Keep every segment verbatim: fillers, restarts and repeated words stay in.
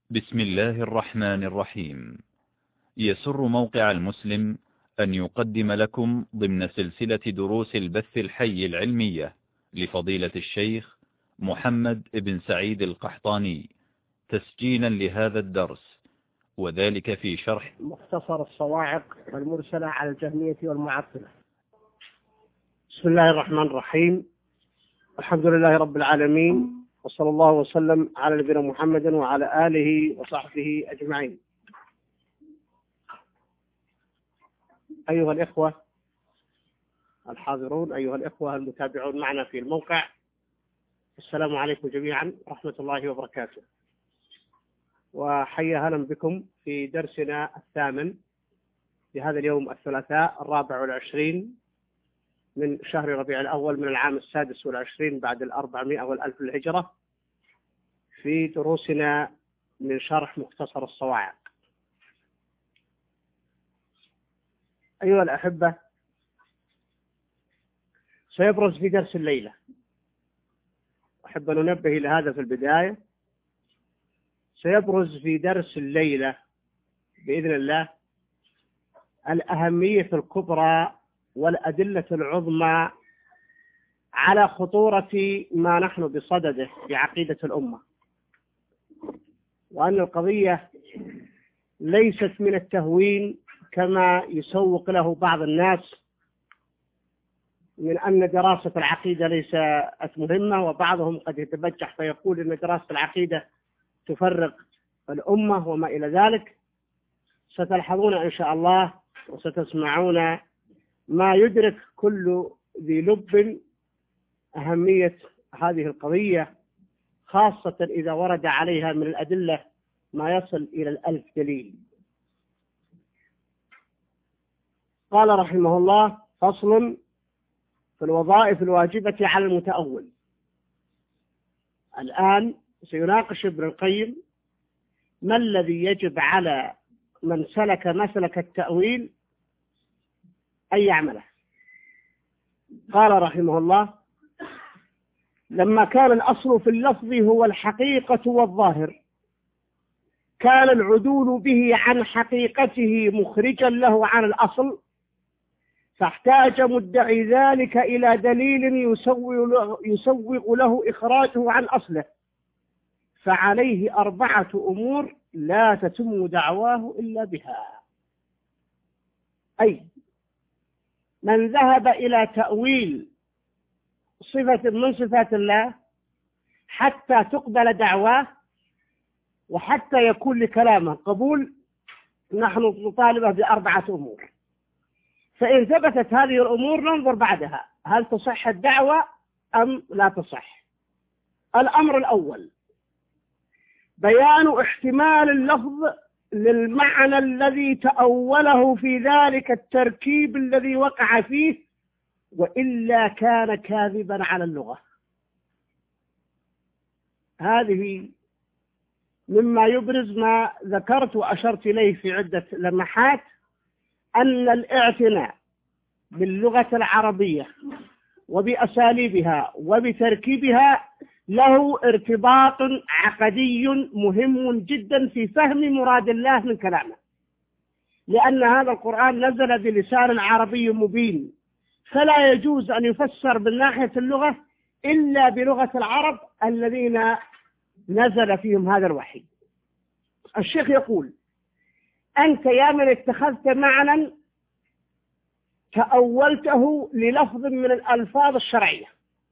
بسم الله الرحمن الرحيم. يسر موقع المسلم أن يقدم لكم ضمن سلسلة دروس البث الحي العلمية لفضيلة الشيخ محمد بن سعيد القحطاني تسجيلا لهذا الدرس، وذلك في شرح مختصر الصواعق المرسلة على الجهمية والمعطلة. بسم الله الرحمن الرحيم. الحمد لله رب العالمين، وصلى الله وسلم على نبينا محمد وعلى آله وصحبه أجمعين. أيها الإخوة الحاضرون، أيها الإخوة المتابعون معنا في الموقع، السلام عليكم جميعا ورحمة الله وبركاته، وحيا هلا بكم في درسنا الثامن في هذا اليوم الثلاثاء الرابع والعشرين من شهر ربيع الأول من العام السادس والعشرين بعد الأربعمائة والألف الهجرة، في دروسنا من شرح مختصر الصواعق. أيها الأحبة، سيبرز في درس الليلة، أحب أن ننبه إلى هذا في البداية، سيبرز في درس الليلة بإذن الله الأهمية الكبرى والأدلة العظمى على خطورة ما نحن بصدده في عقيدة الأمة، وأن القضية ليست من التهوين كما يسوق له بعض الناس من أن دراسة العقيدة ليست مهمة، وبعضهم قد يتبجح فيقول أن دراسة العقيدة تفرق الأمة وما إلى ذلك. ستلحظون إن شاء الله وستسمعون ما يدرك كل ذي لب أهمية هذه القضية، خاصة إذا ورد عليها من الأدلة ما يصل إلى الألف دليل. قال رحمه الله: فصل في الوظائف الواجبة على المتأول. الآن سيناقش ابن القيم ما الذي يجب على من سلك مسلك التأويل أن يعمله. قال رحمه الله: لما كان الأصل في اللفظ هو الحقيقة والظاهر، كان العدول به عن حقيقته مخرجا له عن الأصل، فاحتاج مدعي ذلك إلى دليل يسوغ له, يسوغ له إخراجه عن أصله، فعليه أربعة أمور لا تتم دعواه إلا بها. أي من ذهب إلى تأويل صفة من صفات الله حتى تقبل دعواه وحتى يكون لكلامه قبول، نحن نطالبه بأربعة أمور، فإن ثبتت هذه الأمور ننظر بعدها هل تصح الدعوة أم لا تصح. الأمر الأول: بيان احتمال اللفظ للمعنى الذي تأوله في ذلك التركيب الذي وقع فيه، وإلا كان كاذبا على اللغة. هذه مما يبرز ما ذكرت وأشرت إليه في عدة لمحات، أن الاعتناء باللغة العربية وبأساليبها وبتركيبها له ارتباط عقدي مهم جدا في فهم مراد الله من كلامه، لأن هذا القرآن نزل بلسان عربي مبين، فلا يجوز أن يفسر من ناحية اللغة إلا بلغة العرب الذين نزل فيهم هذا الوحي. الشيخ يقول: أنت يا من اتخذت معنى تأولته للفظ من الألفاظ الشرعية،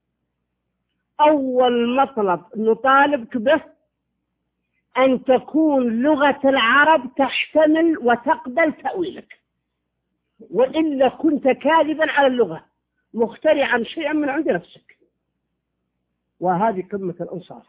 أول مطلب نطالبك به أن تكون لغة العرب تحتمل وتقبل تأويلك، وإلا كنت كاذبا على اللغة مخترعا شيئا من عند نفسك، وهذه قمة الإنصاف.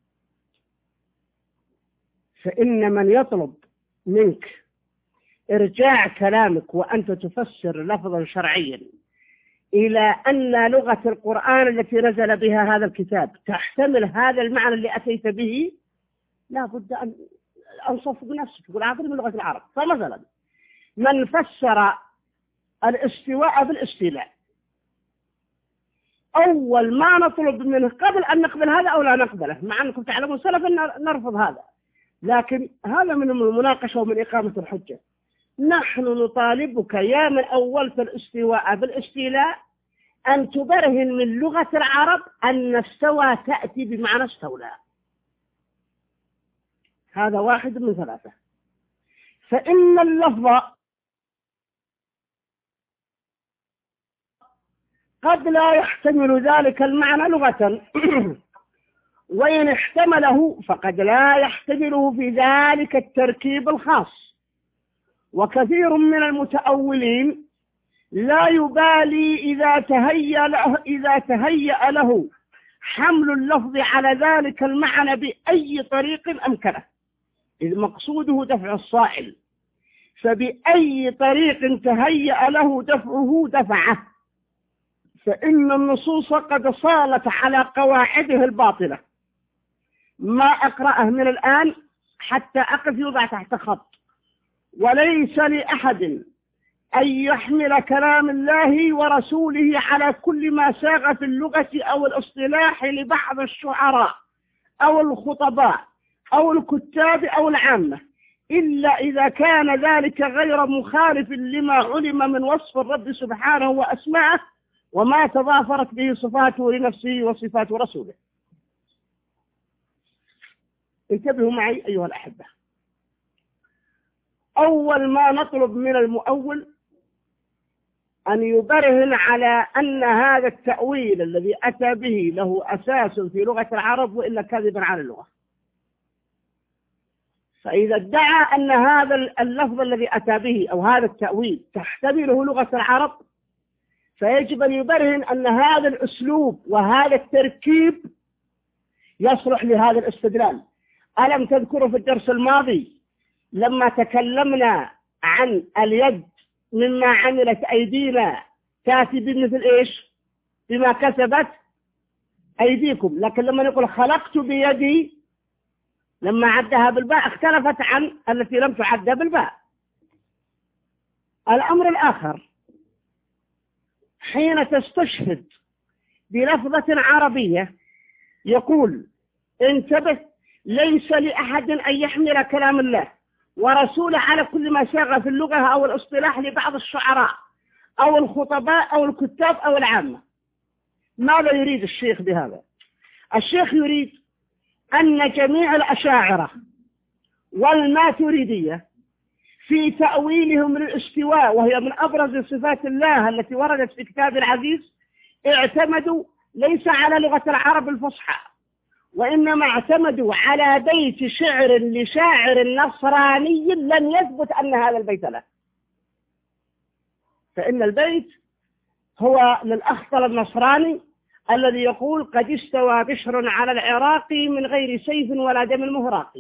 فإن من يطلب منك إرجاع كلامك وأنت تفسر لفظا شرعيا إلى أن لغة القرآن التي نزل بها هذا الكتاب تحتمل هذا المعنى اللي أتيت به، لا بد أن أنصف بنفسك تقول عبر من لغة العرب. فمثلا من فسر الاستواء بالاستيلاء، أول ما نطلب منه قبل أن نقبل هذا أو لا نقبله، مع أنكم تعلمون سلفا نرفض هذا، لكن هذا من المناقشة ومن إقامة الحجة. نحن نطالبك يا من أولت الاستواء بالاستيلاء أن تبرهن من لغة العرب أن استوى تأتي بمعنى استولى. هذا واحد من ثلاثة. فإن اللفظ قد لا يحتمل ذلك المعنى لغة وإن احتمله فقد لا يحتمله في ذلك التركيب الخاص. وكثير من المتأولين لا يبالي إذا تهيأ له, إذا تهيأ له حمل اللفظ على ذلك المعنى بأي طريق أمكنه، إذ مقصوده دفع الصائل، فبأي طريق تهيأ له دفعه دفعه، فإن النصوص قد صالت على قواعده الباطلة. ما أقرأه من الآن حتى أقف يوضع تحت خط. وليس لأحد أن يحمل كلام الله ورسوله على كل ما ساغ في اللغة أو الاصطلاح لبعض الشعراء أو الخطباء أو الكتاب أو العامة، إلا إذا كان ذلك غير مخالف لما علم من وصف الرب سبحانه وأسماءه وما تضافرت به صفاته لنفسه وصفات رسوله. انتبهوا معي أيها الأحبة. أول ما نطلب من المؤول أن يبرهن على أن هذا التأويل الذي أتى به له أساس في لغة العرب وإلا كذبا على اللغة. فإذا ادعى أن هذا اللفظ الذي أتى به أو هذا التأويل تحتمله لغة العرب، فيجب أن يبرهن أن هذا الأسلوب وهذا التركيب يصلح لهذا الاستدلال. ألم تذكروا في الدرس الماضي لما تكلمنا عن اليد مما عملت أيدينا تأتي بمثل إيش؟ بما كسبت أيديكم. لكن لما نقول خلقت بيدي لما عدها بالباء اختلفت عن التي لم تعد بالباء. الأمر الآخر، حين تستشهد بلفظة عربية يقول انتبه، ليس لأحد أن يحمل كلام الله ورسوله على كل ما ساغ في اللغة أو الاصطلاح لبعض الشعراء أو الخطباء أو الكتاب أو العامة. ماذا يريد الشيخ بهذا؟ الشيخ يريد أن جميع الأشاعرة والماتريدية في تأويلهم للاستواء، وهي من أبرز صفات الله التي وردت في كتاب العزيز، اعتمدوا ليس على لغة العرب الفصحى، وإنما اعتمدوا على بيت شعر لشاعر نصراني لم يثبت أن هذا البيت له. فإن البيت هو للأخطل النصراني الذي يقول قد استوى بشر على العراق من غير سيف ولا دم مهراق.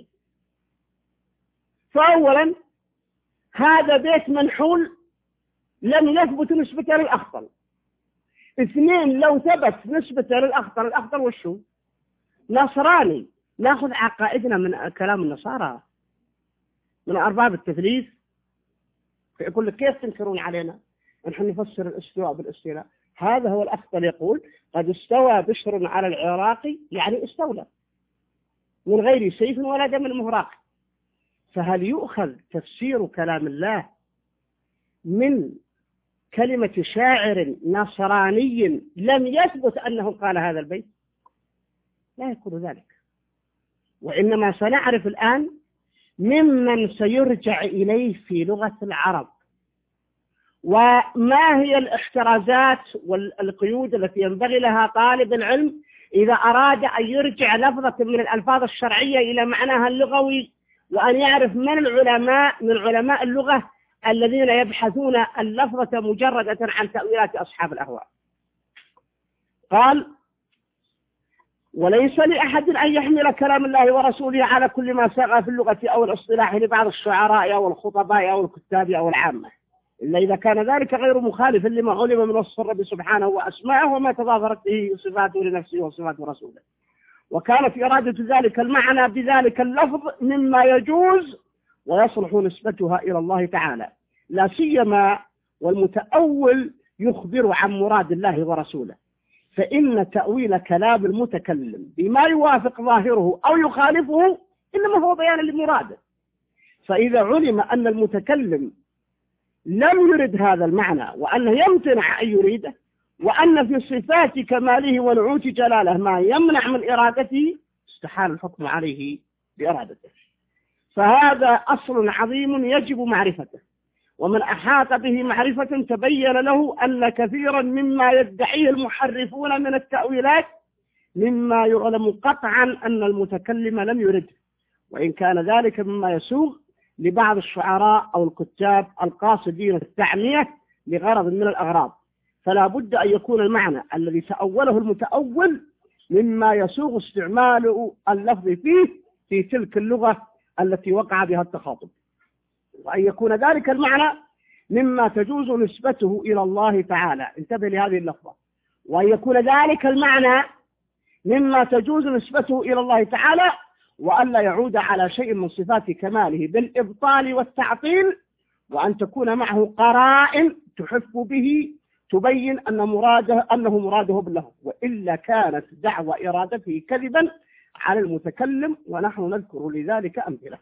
فأولا هذا بيت منحول لم يثبت نسبة للأخطل. اثنين، لو ثبت نسبة للأخطل، الأخطل والشو نصراني، ناخذ عقائدنا من كلام النصارى من أرباب التثليث. يقول لك كيف تنكرون علينا نحن نفسر الاستواء بالاستيلاء؟ هذا هو الأخطل يقول قد استوى بشر على العراق، يعني استولى من غير سيف ولا دم مهراق. فهل يؤخذ تفسير كلام الله من كلمة شاعر نصراني لم يثبت أنه قال هذا البيت؟ لا يكون ذلك. وإنما سنعرف الآن ممن سيرجع إليه في لغة العرب، وما هي الاحترازات والقيود التي ينبغي لها طالب العلم إذا أراد أن يرجع لفظة من الألفاظ الشرعية إلى معناها اللغوي، وأن يعرف من العلماء من علماء اللغة الذين يبحثون اللفظة مجردة عن تأويلات أصحاب الأهواء. قال وليس لأحد أن يحمل كلام الله ورسوله على كل ما ساغ في اللغة أو الاصطلاح لبعض الشعراء أو الخطباء أو الكتاب أو العامة، إلا إذا كان ذلك غير مخالف لما علم من وصف الرب سبحانه وأسماءه وما تضافرت به صفاته لنفسه وصفات رسوله، وكانت إرادة ذلك المعنى بذلك اللفظ مما يجوز ويصلح نسبتها إلى الله تعالى، لا سيما والمتأول يخبر عن مراد الله ورسوله. فإن تأويل كلام المتكلم بما يوافق ظاهره أو يخالفه إنما هو بيان لمراده. فإذا علم أن المتكلم لم يرد هذا المعنى وأنه يمتنع أن يريده، وأن في صفات كماله ونعوت جلاله ما يمنع من إرادته، استحال الحكم عليه بإرادته. فهذا أصل عظيم يجب معرفته، ومن أحاط به معرفة تبين له أن كثيرا مما يدعيه المحرفون من التأويلات مما يعلم قطعا أن المتكلم لم يرده، وإن كان ذلك مما يسوغ لبعض الشعراء أو الكتاب القاصدين التعمية لغرض من الأغراض، فلا بد أن يكون المعنى الذي تأوله المتأول مما يسوغ استعمال اللفظ فيه في تلك اللغة التي وقع بها التخاطب، وأن يكون ذلك المعنى مما تجوز نسبته إلى الله تعالى، انتبه لهذه اللفظة، وأن يكون ذلك المعنى مما تجوز نسبته إلى الله تعالى، وأن لا يعود على شيء من صفات كماله بالإبطال والتعطيل، وأن تكون معه قرائن تحف به تبين أن مراده أنه مراده بالله، وإلا كانت دعوى إرادته كذبا على المتكلم، ونحن نذكر لذلك أمثلة.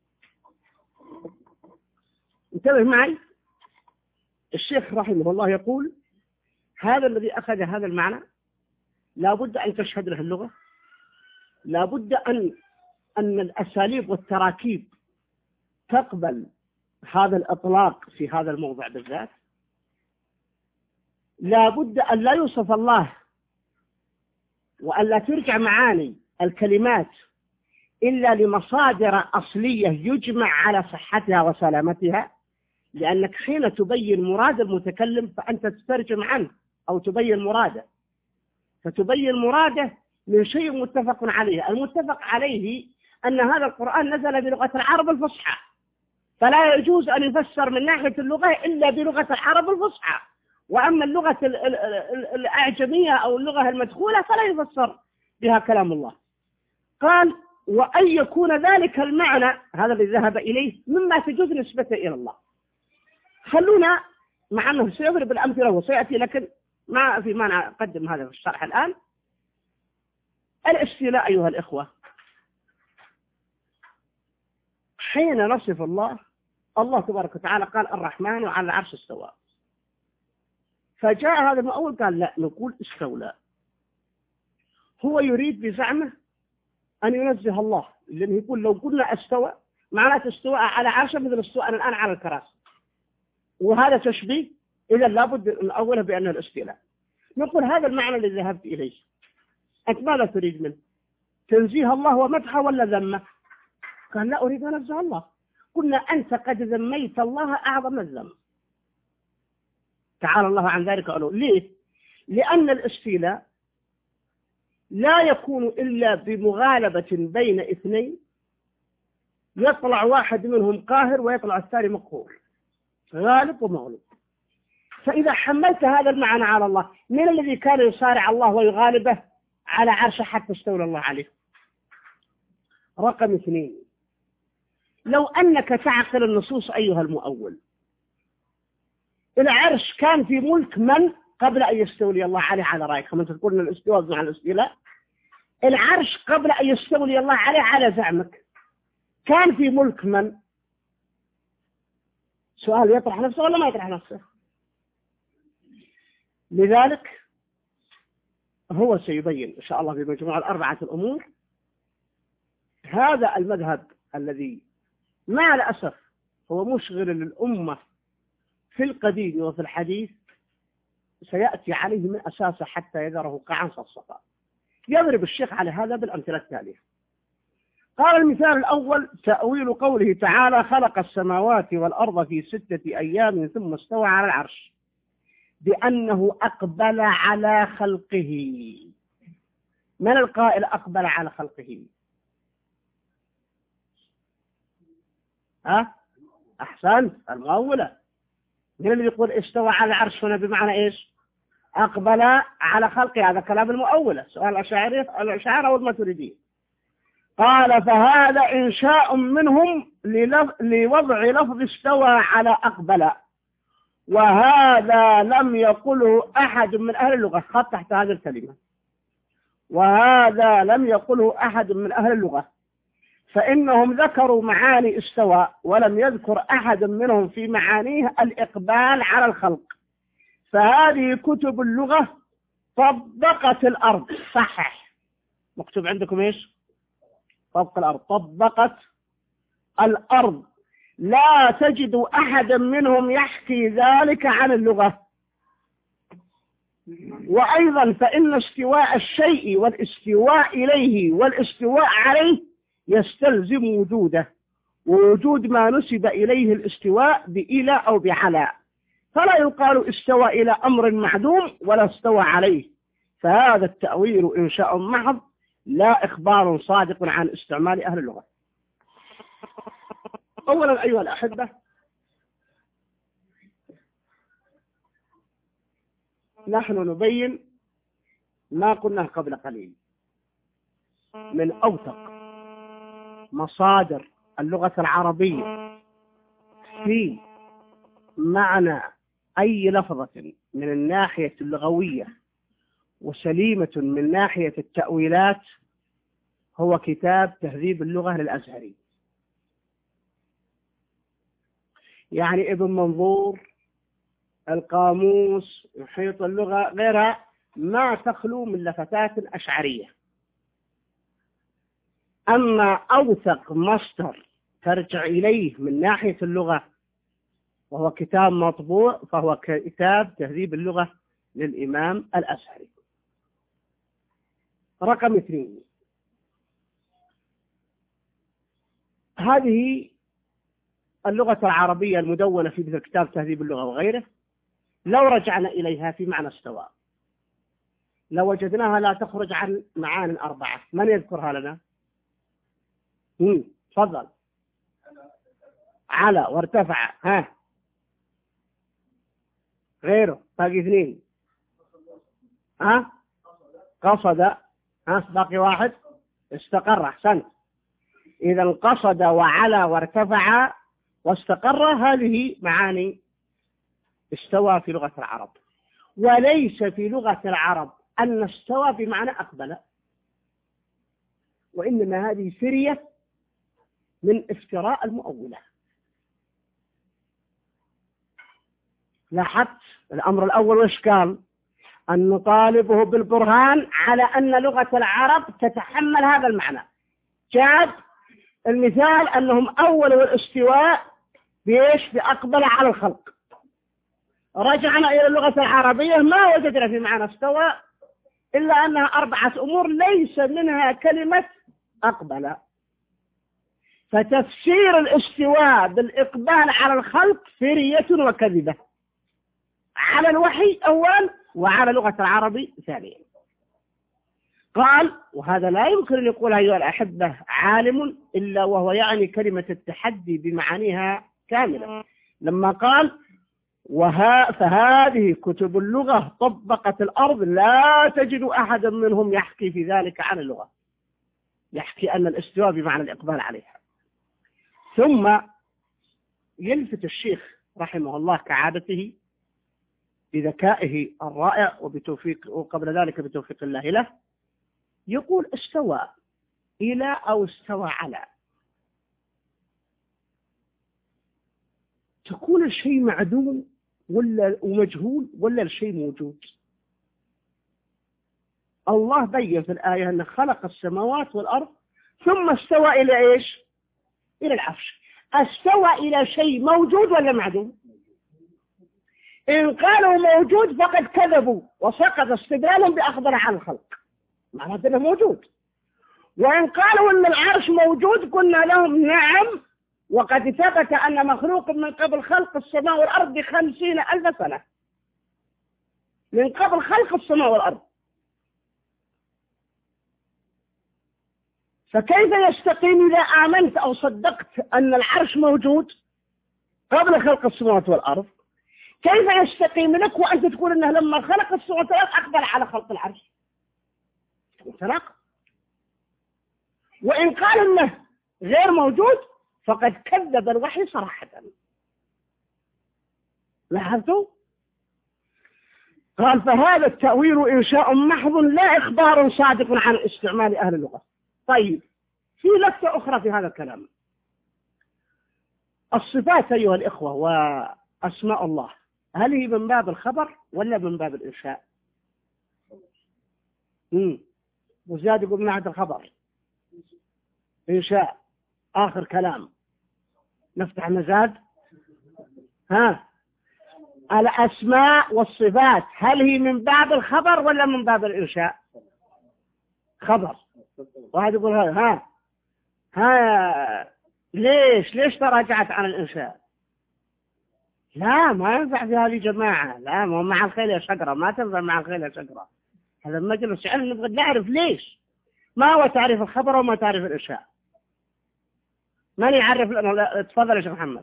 انتبه معي، الشيخ رحمه الله يقول هذا الذي أخذ هذا المعنى لا بد أن تشهد له اللغة، لا بد أن أن الأساليب والتراكيب تقبل هذا الإطلاق في هذا الموضع بالذات، لا بد أن لا يوصف الله وأن لا ترجع معاني الكلمات إلا لمصادر أصلية يجمع على صحتها وسلامتها، لأنك حين تبين مراد المتكلم فأنت تترجم عنه أو تبين مراده، فتبين مراده من شيء متفق عليه. المتفق عليه أن هذا القرآن نزل بلغة العرب الفصحى، فلا يجوز أن يفسر من ناحية اللغة إلا بلغة العرب الفصحى، وأما اللغة الأعجمية أو اللغة المدخولة فلا يفسر بها كلام الله. قال وأن يكون ذلك المعنى هذا الذي ذهب إليه مما تجوز نسبته إلى الله. خلونا مع أنه سيضرب الأمثلة وسيأتي، لكن ما في معنى أقدم هذا في الشرح الآن. الاستيلاء أيها الإخوة، حين نصف الله، الله تبارك وتعالى قال الرحمن وعلى العرش استوى، فجاء هذا المؤول قال لا نقول استولى. هو يريد بزعمه أن ينزه الله، لأنه يقول لو قلنا استوى معناته استوى على عرشه مثل استوى الآن على الكراسي، وهذا تشبيه، إذا لابد أن أوله بأنه الاستيلاء. نقول هذا المعنى الذي ذهبت إليه أنت ماذا تريد منه؟ تنزيه الله ومدحه ولا ذمه؟ قال لا أريد أن أنزه الله. قلنا أنت قد ذميت الله أعظم الذم، تعالى الله عن ذلك. قالوا ليه؟ لأن الاستيلاء لا يكون إلا بمغالبة بين اثنين، يطلع واحد منهم قاهر ويطلع الثاني مقهور، غالب ومغلوب. فإذا حملت هذا المعنى على الله، من الذي كان يصارع الله ويغالبه على عرشه حتى استولى الله عليه؟ رقم اثنين، لو أنك تعقل النصوص أيها المؤول، العرش كان في ملك من قبل أن يستولي الله عليه على رأيك؟ كما تقول أن الاستواء مع الاستيلاء، العرش قبل أن يستولي الله عليه على زعمك كان في ملك من؟ سؤال يطرح نفسه ولا ما يطرح نفسه؟ لذلك هو سيبين إن شاء الله في مجموعة الأربعة الأمور هذا المذهب الذي مع الأسف هو مشغل للأمة في القديم وفي الحديث، سيأتي عليه من أساسه حتى يذره قاعا صفصفا. يضرب الشيخ على هذا بالأمثلة التالية. قال المثال الأول تأويل قوله تعالى خلق السماوات والأرض في ستة أيام ثم استوى على العرش، بأنه أقبل على خلقه. من القائل أقبل على خلقه؟ ها؟ أحسنت، المؤولة. من اللي يقول استوى على العرش هنا بمعنى إيش؟ أقبل على خلقه، هذا كلام المؤولة. سؤال الأشاعرة الأشاعرة والماتريدية. قال فهذا إنشاء منهم لوضع لفظ استوى على أقبل، وهذا لم يقله أحد من أهل اللغة. خط تحت هذه الكلمة، وهذا لم يقله أحد من أهل اللغة، فإنهم ذكروا معاني استوى ولم يذكر أحد منهم في معانيه الإقبال على الخلق. فهذه كتب اللغة طبقت الأرض. صحح، مكتوب عندكم إيش؟ طبق الأرض. طبقت الأرض، لا تجد أحدا منهم يحكي ذلك عن اللغة. وأيضا فإن استواء الشيء والاستواء إليه والاستواء عليه يستلزم وجوده، ووجود ما نسب إليه الاستواء بإلى أو بعلى، فلا يقال استوى إلى أمر معدوم ولا استوى عليه. فهذا التأويل إنشاء محض لا إخبار صادق عن استعمال أهل اللغة. أولا أيها الأحبة، نحن نبين ما قلناه قبل قليل من أوثق مصادر اللغة العربية في معنى أي لفظة من الناحية اللغوية وسليمة من ناحية التأويلات هو كتاب تهذيب اللغة للأزهري. يعني ابن منظور، القاموس، محيط اللغة، غيرها ما تخلو من لفتات أشعرية. أما أوثق مصدر ترجع إليه من ناحية اللغة وهو كتاب مطبوع فهو كتاب تهذيب اللغة للإمام الأزهري. رقم اثنين، هذه اللغة العربية المدونة في مثل كتاب تهذيب اللغة وغيره، لو رجعنا إليها في معنى استواء لوجدناها لا تخرج عن معان أربعة. من يذكرها لنا؟ هم تفضل. على وارتفع، ها غيره، باقي اثنين، ها قصد، ها باقي واحد استقر. أحسنت. إذا قصد وعلى وارتفع واستقر، هذه معاني استوى في لغة العرب. وليس في لغة العرب أن استوى بمعنى أقبل، وإنما هذه فرية من افتراء المؤولة. لاحظت الأمر الأول وإيش قال؟ أن نطالبه بالبرهان على أن لغة العرب تتحمل هذا المعنى. جاب المثال أنهم أولوا الاستواء بإيش؟ بأقبل على الخلق. رجعنا إلى اللغة العربية ما وجدنا في معنى استوى إلا أنها أربعة أمور ليس منها كلمة أقبل. فتفسير الاستواء بالإقبال على الخلق فرية وكذبة على الوحي أول وعلى لغة العربي ثانيا. قال، وهذا لا يمكن أن يقول أيها الأحبة عالم إلا وهو يعني كلمة التحدي بمعانيها كاملة، لما قال وها فهذه كتب اللغة طبقت الأرض لا تجد أحدا منهم يحكي في ذلك عن اللغة، يحكي أن الاستواء بمعنى الإقبال عليها. ثم يلفت الشيخ رحمه الله كعادته بذكائه الرائع وبتوفيق، وقبل ذلك بتوفيق الله له، يقول استوى إلى أو استوى على، تكون الشيء معدوم ولا ومجهول ولا الشيء موجود. الله بين في الآية أنه خلق السماوات والأرض ثم استوى إلى إيش؟ إلى العرش. استوى إلى شيء موجود ولا معدوم؟ إن قالوا موجود فقد كذبوا وسقط استدلالا بأخبار عن الخلق، معناته أنه موجود. وإن قالوا أن العرش موجود قلنا لهم نعم، وقد ثبت أن مخلوق من قبل خلق السماء والأرض بخمسين ألف سنة، من قبل خلق السماء والأرض. فكيف يستقيم إذا آمنت أو صدقت أن العرش موجود قبل خلق السماوات والأرض؟ كيف يستقيم لك وأنت تقول أنه لما خلق السماوات والأرض أقبل على خلق العرش؟ تناقض. وإن قال أنه غير موجود فقد كذب الوحي صراحة. لاحظتوا؟ قال فهذا التأويل إنشاء محض لا إخبار صادق عن استعمال أهل اللغة. طيب في لفتة أخرى في هذا الكلام. الصفات أيها الإخوة وأسماء الله، هل هي من باب الخبر ولا من باب الإنشاء؟ امم وزياد يقول من ناحية الخبر إنشاء. آخر كلام نفتح مزاد. ها، الأسماء والصفات هل هي من باب الخبر ولا من باب الإنشاء؟ خبر. واحد يقول ها ها, ها ليش ليش تراجعت عن الإنشاء؟ لا ما ينفع في هذه جماعة، لا ما مع الخيل يا شجرة، ما تنفع مع الخيل يا شجرة. هذا المجلس علم نبغى نعرف ليش، ما هو تعريف الخبر وما تعريف الإنشاء. من يعرف لنا؟ تفضل يا شيخ محمد.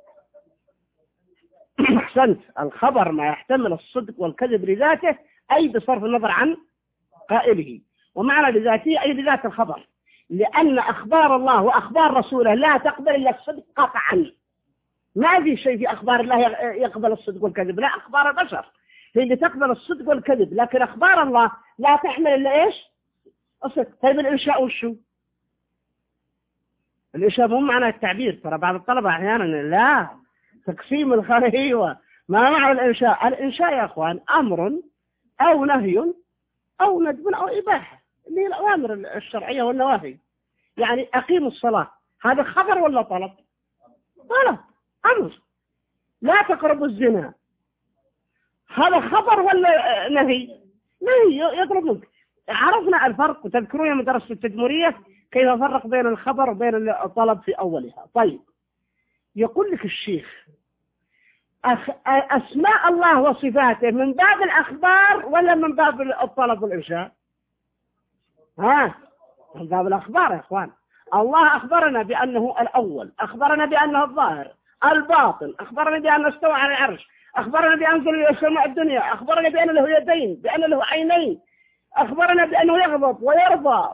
أحسنت. الخبر ما يحتمل الصدق والكذب لذاته، أي بصرف النظر عن قائله، ومعنى لذاته أي لذات الخبر، لأن أخبار الله وأخبار رسوله لا تقبل إلا الصدق قطعا. ما في شيء في أخبار الله يقبل الصدق والكذب، لا، أخبار البشر هي اللي تقبل الصدق والكذب، لكن أخبار الله لا تحمل إلا إيش؟ الصدق. طيب الإنشاء وشو؟ الإنشاء مو معنى التعبير، ترى بعض الطلبة أحيانا لا تقسيم الخيوة. ما معنى الإنشاء؟ الإنشاء يا أخوان أمر أو نهي أو ندب أو إباحة، اللي هي الأوامر الشرعية والنواهي. يعني أقيم الصلاة، هذا خبر ولا طلب؟ طلب، أمر. لا تقربوا الزنا، هذا خبر ولا نهي؟ نهي يطلب منك. عرفنا الفرق، وتذكرون يوم درست التدمرية كيف فرق بين الخبر وبين الطلب في أولها. طيب، يقول لك الشيخ أسماء الله وصفاته من باب الأخبار ولا من باب الطلب والإنشاء؟ ها، من باب الأخبار يا أخوان. الله أخبرنا بأنه الأول، أخبرنا بأنه الظاهر، الباطن، أخبرنا بأنه استوى على العرش، أخبرنا بأنه إلى السماء الدنيا، أخبرنا بأنه له يدين، بأنه له عينين، أخبرنا بأنه يغضب ويرضى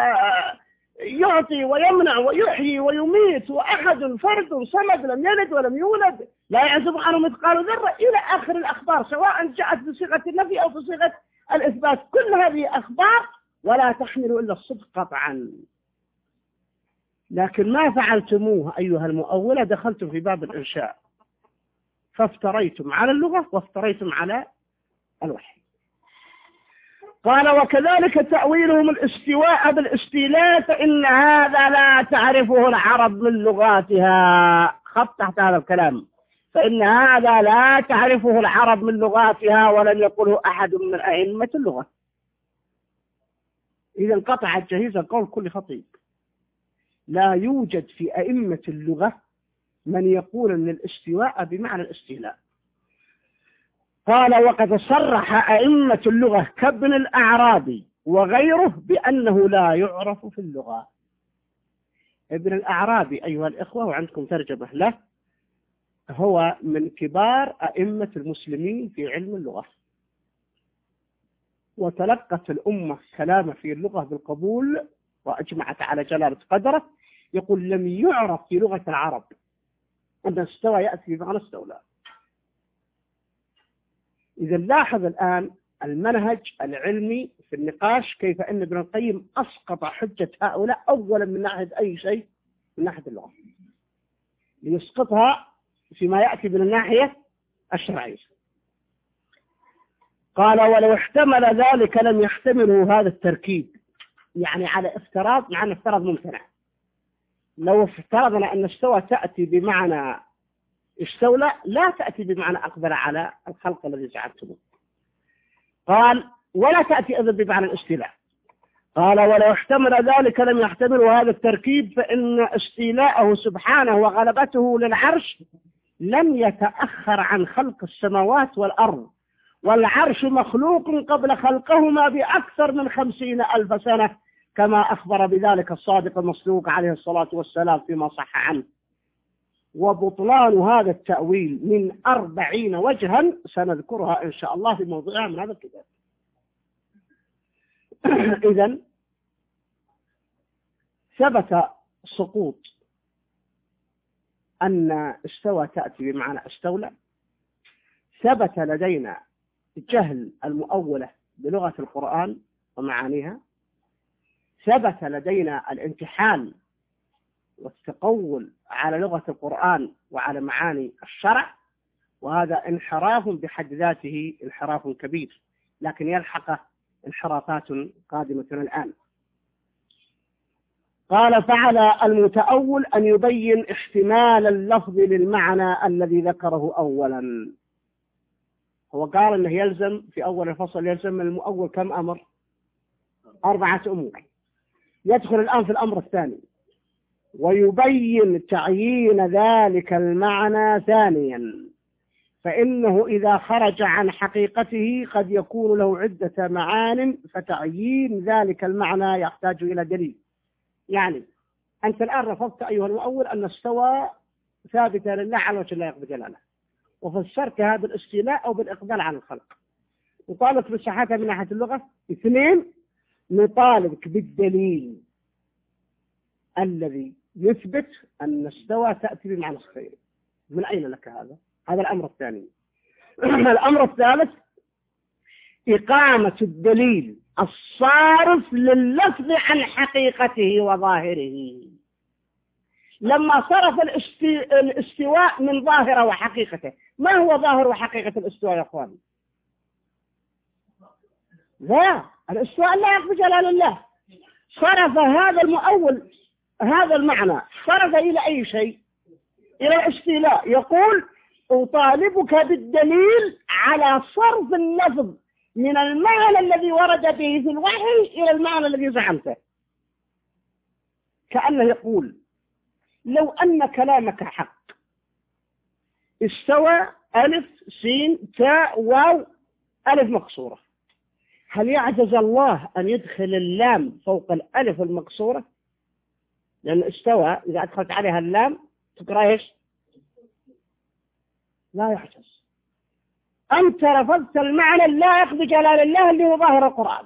ويعطي ويمنع ويحيي ويميت، وأحد فرد صمد لم يلد ولم يولد، لا يعزب عنه مثقال ذرة، إلى آخر الأخبار، سواء جاءت بصيغة النفي أو بصيغة الإثبات. كل هذه أخبار ولا تحمل إلا الصدق قطعا. لكن ما فعلتموه أيها المؤولة، دخلتم في باب الإنشاء، فافتريتم على اللغة وافتريتم على الوحي. قال وكذلك تأويلهم الاستواء بالاستيلاء، فإن هذا لا تعرفه العرب من لغاتها. خط تحت هذا الكلام، فإن هذا لا تعرفه العرب من لغاتها، ولم يقله أحد من أئمة اللغة. إذا انقطع جهيز القول كل خطيب. لا يوجد في أئمة اللغة من يقول أن الاستواء بمعنى الاستيلاء. قال وقد صرح أئمة اللغة كابن الأعرابي وغيره بأنه لا يعرف في اللغة. ابن الأعرابي أيها الإخوة، وعندكم ترجمة له، هو من كبار أئمة المسلمين في علم اللغة، وتلقت الأمة كلامه في اللغة بالقبول وأجمعت على جلالة قدره. يقول لم يعرف في لغة العرب أن استوى يأتي بمعنى استولى. إذا لاحظ الآن المنهج العلمي في النقاش، كيف أن ابن القيم أسقط حجة هؤلاء أولا من ناحية أي شيء، من ناحية اللغة، ليسقطها فيما يأتي من الناحية الشرعية. قال ولو احتمل ذلك لم يحتمله هذا التركيب، يعني على افتراض، مع أن افتراض ممتنع. لو افترضنا أن استوى تأتي بمعنى استولى، لا تأتي بمعنى أقبل على الخلق الذي زعمتموه. قال ولا تأتي أيضا بمعنى الاستيلاء. قال ولو احتمل ذلك لم يحتمل هذا التركيب، فإن استيلاءه سبحانه وغلبته للعرش لم يتأخر عن خلق السماوات والأرض، والعرش مخلوق قبل خلقهما بأكثر من خمسين ألف سنة، كما أخبر بذلك الصادق المصدوق عليه الصلاة والسلام فيما صح عنه. وبطلان هذا التأويل من أربعين وجها سنذكرها إن شاء الله في موضوعها من هذا الكتاب. إذن ثبت سقوط أن استوى تأتي بمعنى استولى. ثبت لدينا جهل المؤولة بلغة القرآن ومعانيها. ثبت لدينا الانتحال والتقول على لغة القرآن وعلى معاني الشرع، وهذا انحراف بحد ذاته، انحراف كبير، لكن يلحقه انحرافات قادمة الآن. قال: فعلى المتأول أن يبين احتمال اللفظ للمعنى الذي ذكره أولا. هو قال أنه يلزم في أول الفصل، يلزم من المؤول كم أمر؟ أربعة أمور. يدخل الآن في الأمر الثاني، ويبين تعيين ذلك المعنى ثانيا، فإنه إذا خرج عن حقيقته قد يكون له عدة معان، فتعيين ذلك المعنى يحتاج إلى دليل. يعني أنت الآن رفضت أيها المؤول أن استوى ثابتة لله على وجه الله بجلاله، وفسرت هذا الاستيلاء أو بالإقبال على الخلق. نطالبك بصحتها من ناحية اللغة. اثنين، نطالبك بالدليل الذي يثبت أن استوى تأتي بمعنى الخير. من أين لك هذا؟ هذا الأمر الثاني. الأمر الثالث، إقامة الدليل الصارف لللفظ عن حقيقته وظاهره. لما صرف الاستواء من ظاهره وحقيقته، ما هو ظاهر وحقيقة الاستواء يا أخوان؟ لا، الاستواء لا يقبل جلال الله. صرف هذا المؤول هذا المعنى، صرف إلى أي شيء؟ إلى الاستيلاء. يقول: أطالبك بالدليل على صرف اللفظ من المعنى الذي ورد به في الوحي إلى المعنى الذي زعمته. كأنه يقول: لو أن كلامك حق، استوى ألف سين تاء واو ألف مقصورة، هل يعجز الله أن يدخل اللام فوق الألف المقصورة؟ لأن استوى إذا أدخلت عليها اللام تقرأ إيش؟ لا يعجز. أنت رفضت المعنى اللائق بجلال الله اللي هو ظاهر القرآن.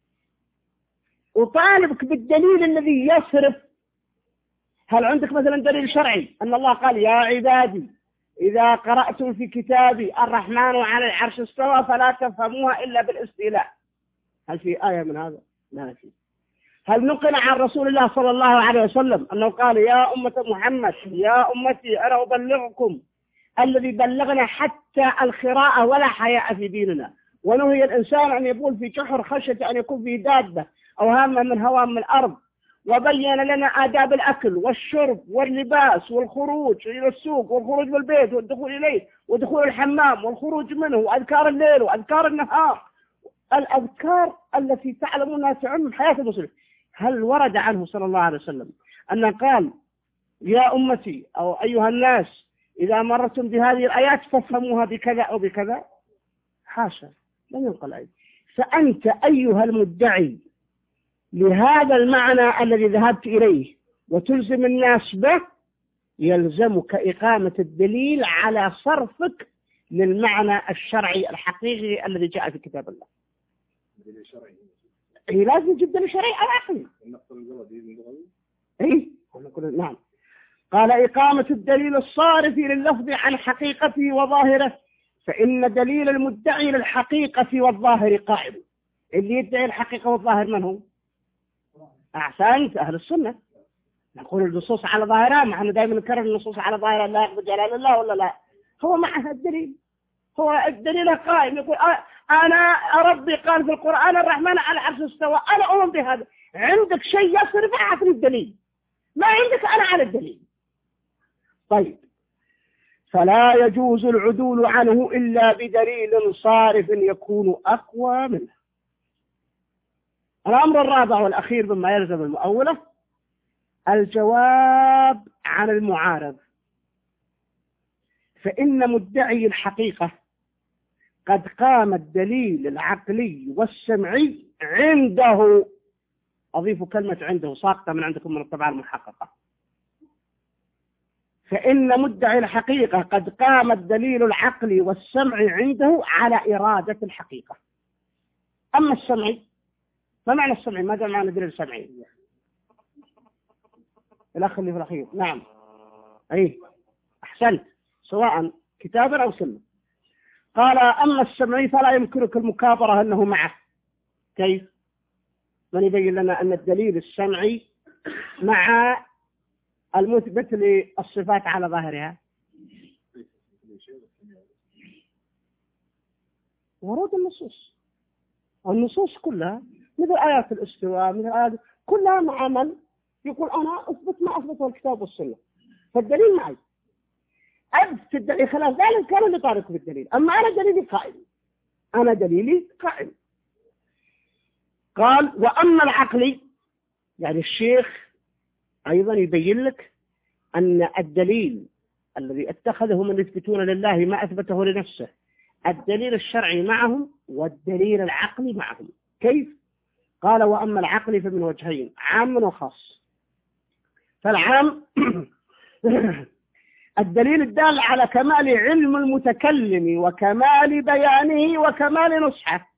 وطالبك بالدليل الذي يصرف. هل عندك مثلا دليل شرعي أن الله قال: يا عبادي إذا قرأتم في كتابي الرحمن على العرش استوى فلا تفهموها إلا بالاستيلاء؟ هل في آية من هذا؟ لا في. هل نقل عن رسول الله صلى الله عليه وسلم أنه قال: يا أمة محمد يا أمتي أنا أبلغكم الذي بلغنا حتى الخراءة ولا حياء في ديننا، ونهي الإنسان أن يبول في جحر خشية أن يكون فيه دابة أو هامة من هوام من الأرض، وبين لنا آداب الأكل والشرب واللباس والخروج إلى السوق والخروج من البيت والدخول إليه ودخول الحمام والخروج منه، وأذكار الليل وأذكار النهار، الأذكار التي تعلمونها تعم حياة المسلم. هل ورد عنه صلى الله عليه وسلم أن قال: يا أمتي أو أيها الناس إذا مرتم بهذه الآيات فافهموها بكذا أو بكذا؟ حاشا، لم ينقل أي. فأنت أيها المدعي لهذا المعنى الذي ذهبت إليه وتلزم الناس به، يلزمك إقامة الدليل على صرفك للمعنى الشرعي الحقيقي الذي جاء في كتاب الله. دليل شرعي. إيه لازم يجيب دليل شرعي أو عقلي. إيه نعم. قال: إقامة الدليل الصارف لللفظ عن حقيقته وظاهره، فإن دليل المدعي للحقيقة والظاهر قائم. اللي يدعي الحقيقة والظاهر من هو؟ أحسنت، أهل السنة. نقول النصوص على ظاهرها، نحن دائما نكرر النصوص على ظاهرها لا يقبل جلال الله ولا لا؟ هو معها الدليل، هو الدليل قائم. يقول: أنا ربي قال في القرآن الرحمن على العرش استوى، أنا أؤمن بهذا. عندك شيء يصرف عن الدليل، ما عندك أنا على الدليل. طيب، فلا يجوز العدول عنه إلا بدليل صارف يكون أقوى منه. الأمر الرابع والأخير مما يلزم المؤولة الجواب عن المعارض. فإن مدعي الحقيقة قد قام الدليل العقلي والسمعي عنده، أضيف كلمة عنده ساقطة من عندكم من الطبعة المحققة. فإن مدعي الحقيقة قد قام الدليل العقلي والسمعي عنده على إرادة الحقيقة. أما السمعي، ما معنى السمعي؟ ماذا معنى الدليل السمعي؟ الأخ اللي في الأخير. نعم، أي أحسنت، سواء كتابا أو سنة. قال: أما السمعي فلا يمكنك المكابرة أنه معه. كيف؟ من يبين لنا أن الدليل السمعي مع المثبت للصفات على ظاهرها؟ ورود النصوص، النصوص كلها مثل آيات الاستواء، مثل آيات كلها مع من يقول أنا أثبت ما أثبته الكتاب والسنة، فالدليل معي. أثبت الدليل خلاص، ذلك كان اللي طارق بالدليل، أما أنا دليلي قائم، أنا دليلي قائم. قال وأما العقلي، يعني الشيخ أيضا يبين لك أن الدليل الذي اتخذه من يثبتون لله ما أثبته لنفسه، الدليل الشرعي معهم والدليل العقلي معهم. كيف؟ قال وأما العقلي فمن وجهين، عام وخاص. فالعام الدليل الدال على كمال علم المتكلم وكمال بيانه وكمال نصحه،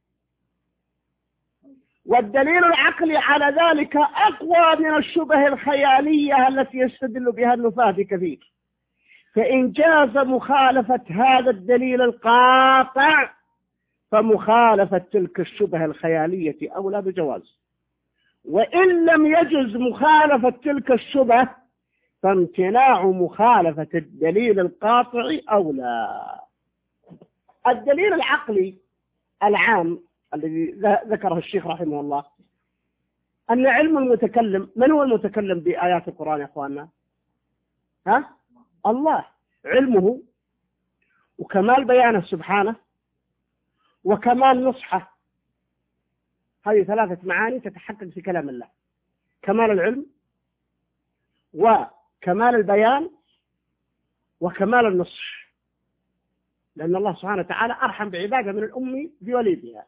والدليل العقلي على ذلك أقوى من الشبه الخيالية التي يستدل بها النفاة كثير. فإن جاز مخالفة هذا الدليل القاطع فمخالفة تلك الشبه الخيالية أولى بجواز، وإن لم يجز مخالفة تلك الشبه فامتناع مخالفة الدليل القاطع أولى. الدليل العقلي العام الذي ذكره الشيخ رحمه الله أن علم المتكلم، من هو المتكلم بآيات القرآن يا أخواننا؟ ها؟ الله، علمه وكمال بيانه سبحانه وكمال نصحه، هذه ثلاثة معاني تتحقق في كلام الله: كمال العلم وكمال البيان وكمال النصح، لأن الله سبحانه وتعالى أرحم بعباده من الأم بوليدها.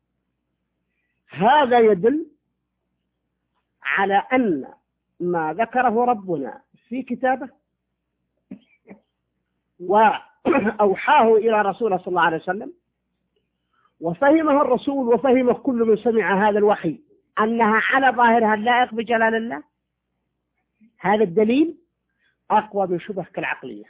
هذا يدل على أن ما ذكره ربنا في كتابه وأوحاه إلى رسوله صلى الله عليه وسلم وفهمه الرسول وفهمه كل من سمع هذا الوحي أنها على ظاهرها اللائق بجلال الله، هذا الدليل أقوى من شبهك العقلية.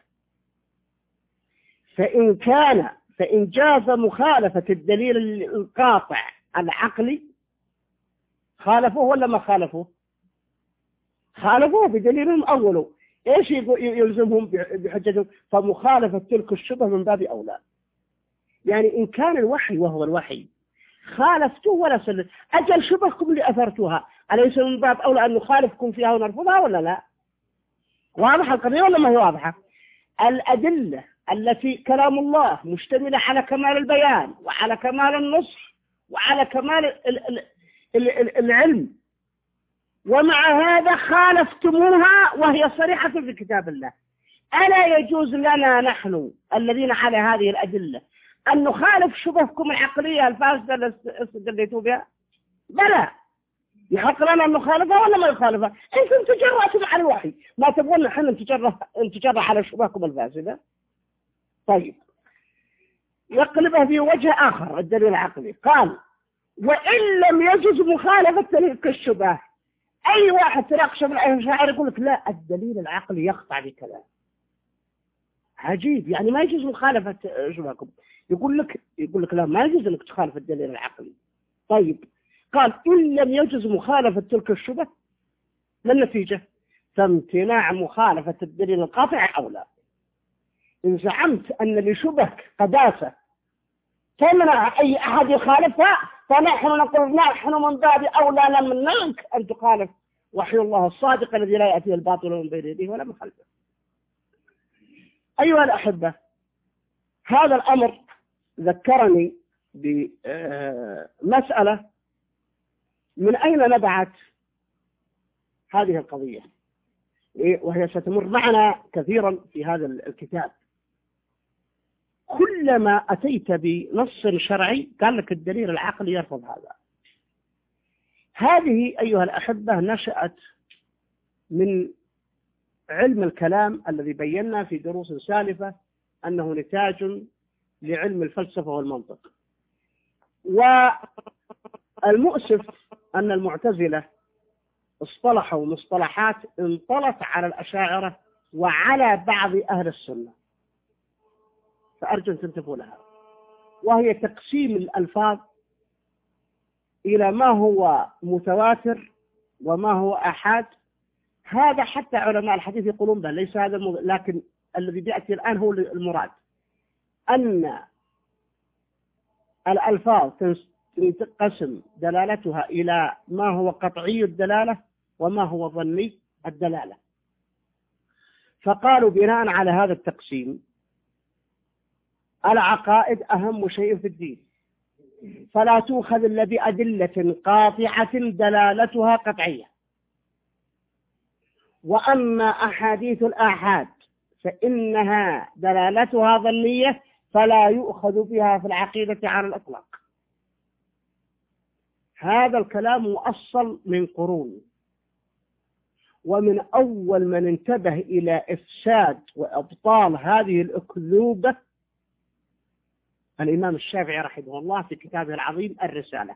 فإن كان فإن جاز مخالفة الدليل القاطع العقلي خالفوه ولا ما خالفوه؟ خالفوه بدليلهم أوله. إيش يلزمهم بحجتهم؟ فمخالفة تلك الشبه من باب أولى. يعني إن كان الوحي وهو الوحي خالفتوه ولا سلم، أجل شبهكم اللي أثرتوها أليس من باب أولى أن نخالفكم فيها ونرفضها ولا لا؟ واضحة القضية ولا ما هي واضحة؟ الأدلة التي كلام الله مشتملة على كمال البيان وعلى كمال النصح وعلى كمال العلم، ومع هذا خالفتموها وهي صريحة في كتاب الله. ألا يجوز لنا نحن الذين على هذه الأدلة أن نخالف شبهكم العقلية الفاسدة اللي استدليتوا بها؟ بلى، يحق لنا أن نخالفها ولا ما يخالفها؟ أنتم تجرأتم على الوحي، ما تبغون نحن نتجرأ نتجرأ على شبهكم الفاسدة؟ طيب، يقلبها في وجه آخر الدليل العقلي. قال وإن لم يجوز مخالفة تلك الشبه، أي واحد تناقش من الشاعر يقول لك لا، الدليل العقلي يقطع بكلام. عجيب، يعني ما يجوز مخالفة شبهكم. يقول لك يقول لك لا، ما يجوز انك تخالف الدليل العقلي. طيب، قال إن لم يجوز مخالفة تلك الشبه، ما النتيجة؟ فامتناع مخالفة الدليل القاطع أولى. إن زعمت أن لشبهك قداسة تمنع أي أحد يخالفها، فنحن نقول نحن من باب أولى نمنعك أن تخالف وحي الله الصادق الذي لا يأتي الباطل من بين يديه ولا من خلفه. أيها الأحبة، هذا الأمر ذكرني بمسألة من أين نبعت هذه القضية، وهي ستمر معنا كثيرا في هذا الكتاب. كلما أتيت بنص شرعي قال لك الدليل العقلي يرفض هذا. هذه أيها الأحبة نشأت من علم الكلام الذي بينا في دروس سالفة أنه نتاج لعلم الفلسفة والمنطق. والمؤسف أن المعتزلة اصطلحوا مصطلحات انطلت على الأشاعرة وعلى بعض أهل السنة، فأرجو أن تنتبهوا لها، وهي تقسيم الألفاظ إلى ما هو متواتر وما هو أحاد، هذا حتى علماء الحديث يقولون به، ليس هذا المو... لكن الذي بيأتي الآن هو المراد، أن الألفاظ تنقسم دلالتها إلى ما هو قطعي الدلالة وما هو ظني الدلالة. فقالوا بناء على هذا التقسيم العقائد أهم شيء في الدين، فلا تؤخذ إلا بأدلة قاطعة دلالتها قطعية. وأما أحاديث الآحاد فإنها دلالتها ظنية فلا يؤخذ بها في العقيدة على الإطلاق. هذا الكلام مؤصل من قرون، ومن أول من انتبه إلى إفساد وإبطال هذه الأكذوبة الإمام الشافعي رحمه الله في كتابه العظيم الرسالة،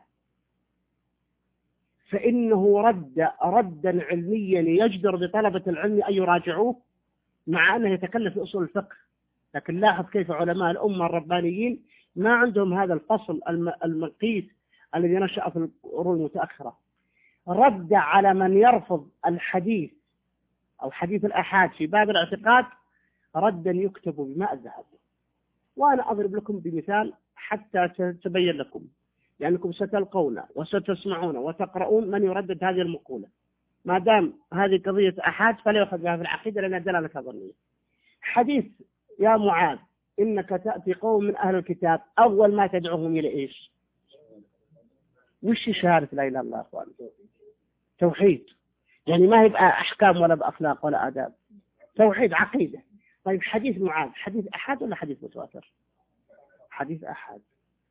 فإنه رد ردا علميا يجدر بطلبة العلم أن يراجعوه، مع أنه يتكلم في أصول الفقه، لكن لاحظ كيف علماء الأمة الربانيين ما عندهم هذا الفصل المقيت الذي نشأ في القرون المتأخرة. رد على من يرفض الحديث أو حديث الأحاد في باب الاعتقاد ردا يكتب بماء الذهب. وأنا أضرب لكم بمثال حتى تبين لكم، لأنكم ستلقون وستسمعون وتقرؤون من يردد هذه المقولة. ما دام هذه قضية أحاد فلا يؤخذ بها في العقيدة لأنها دلالة ظنية. حديث يا معاذ إنك تأتي قوم من أهل الكتاب أول ما تدعوهم إلى إيش؟ وش شهادة لا إله إلا الله أخوان؟ توحيد، يعني ما هي بأحكام ولا بأخلاق ولا آداب، توحيد عقيدة. طيب حديث معاذ حديث أحد ولا حديث متواتر؟ حديث أحد.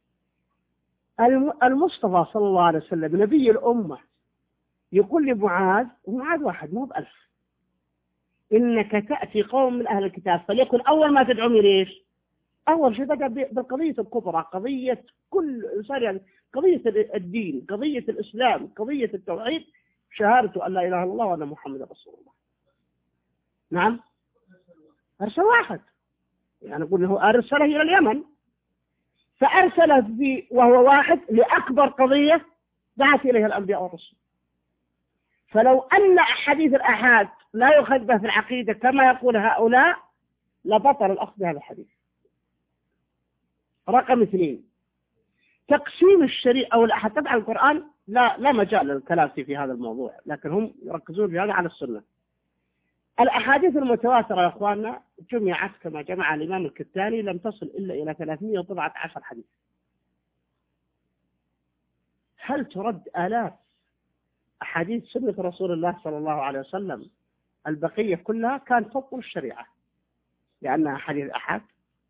المصطفى صلى الله عليه وسلم نبي الأمة يقول لمعاذ، ومعاذ واحد مو بألف، إنك تأتي قوم من أهل الكتاب فليكن أول ما تدعون ليش؟ أول شيء بدأ بالقضية الكبرى، قضية كل إنسان، يعني قضية الدين، قضية الإسلام، قضية التوحيد، شهادة أن لا إله إلا الله وأن محمد رسول الله. نعم، أرسل واحد، يعني نقول له أرسله إلى اليمن، فأرسله به وهو واحد لأكبر قضية دعت إليها الأنبياء والرسل. فلو أن حديث الأحاد لا يؤخذ به في العقيدة كما يقول هؤلاء لبطل الأخذ بهذا الحديث. رقم اثنين، تقسيم الشريعة أو الأحاد. طبعا القرآن لا لا مجال للكلام في هذا الموضوع، لكن هم يركزون في هذا على السنة. الأحاديث المتواترة يا أخواننا جمعت كما جمع الإمام الكتاني لم تصل إلا إلى ثلاثمائة وسبعة عشر حديث. هل ترد آلاف أحاديث سنة رسول الله صلى الله عليه وسلم؟ البقية كلها كانت تبطل الشريعة لأنها حديث أحد.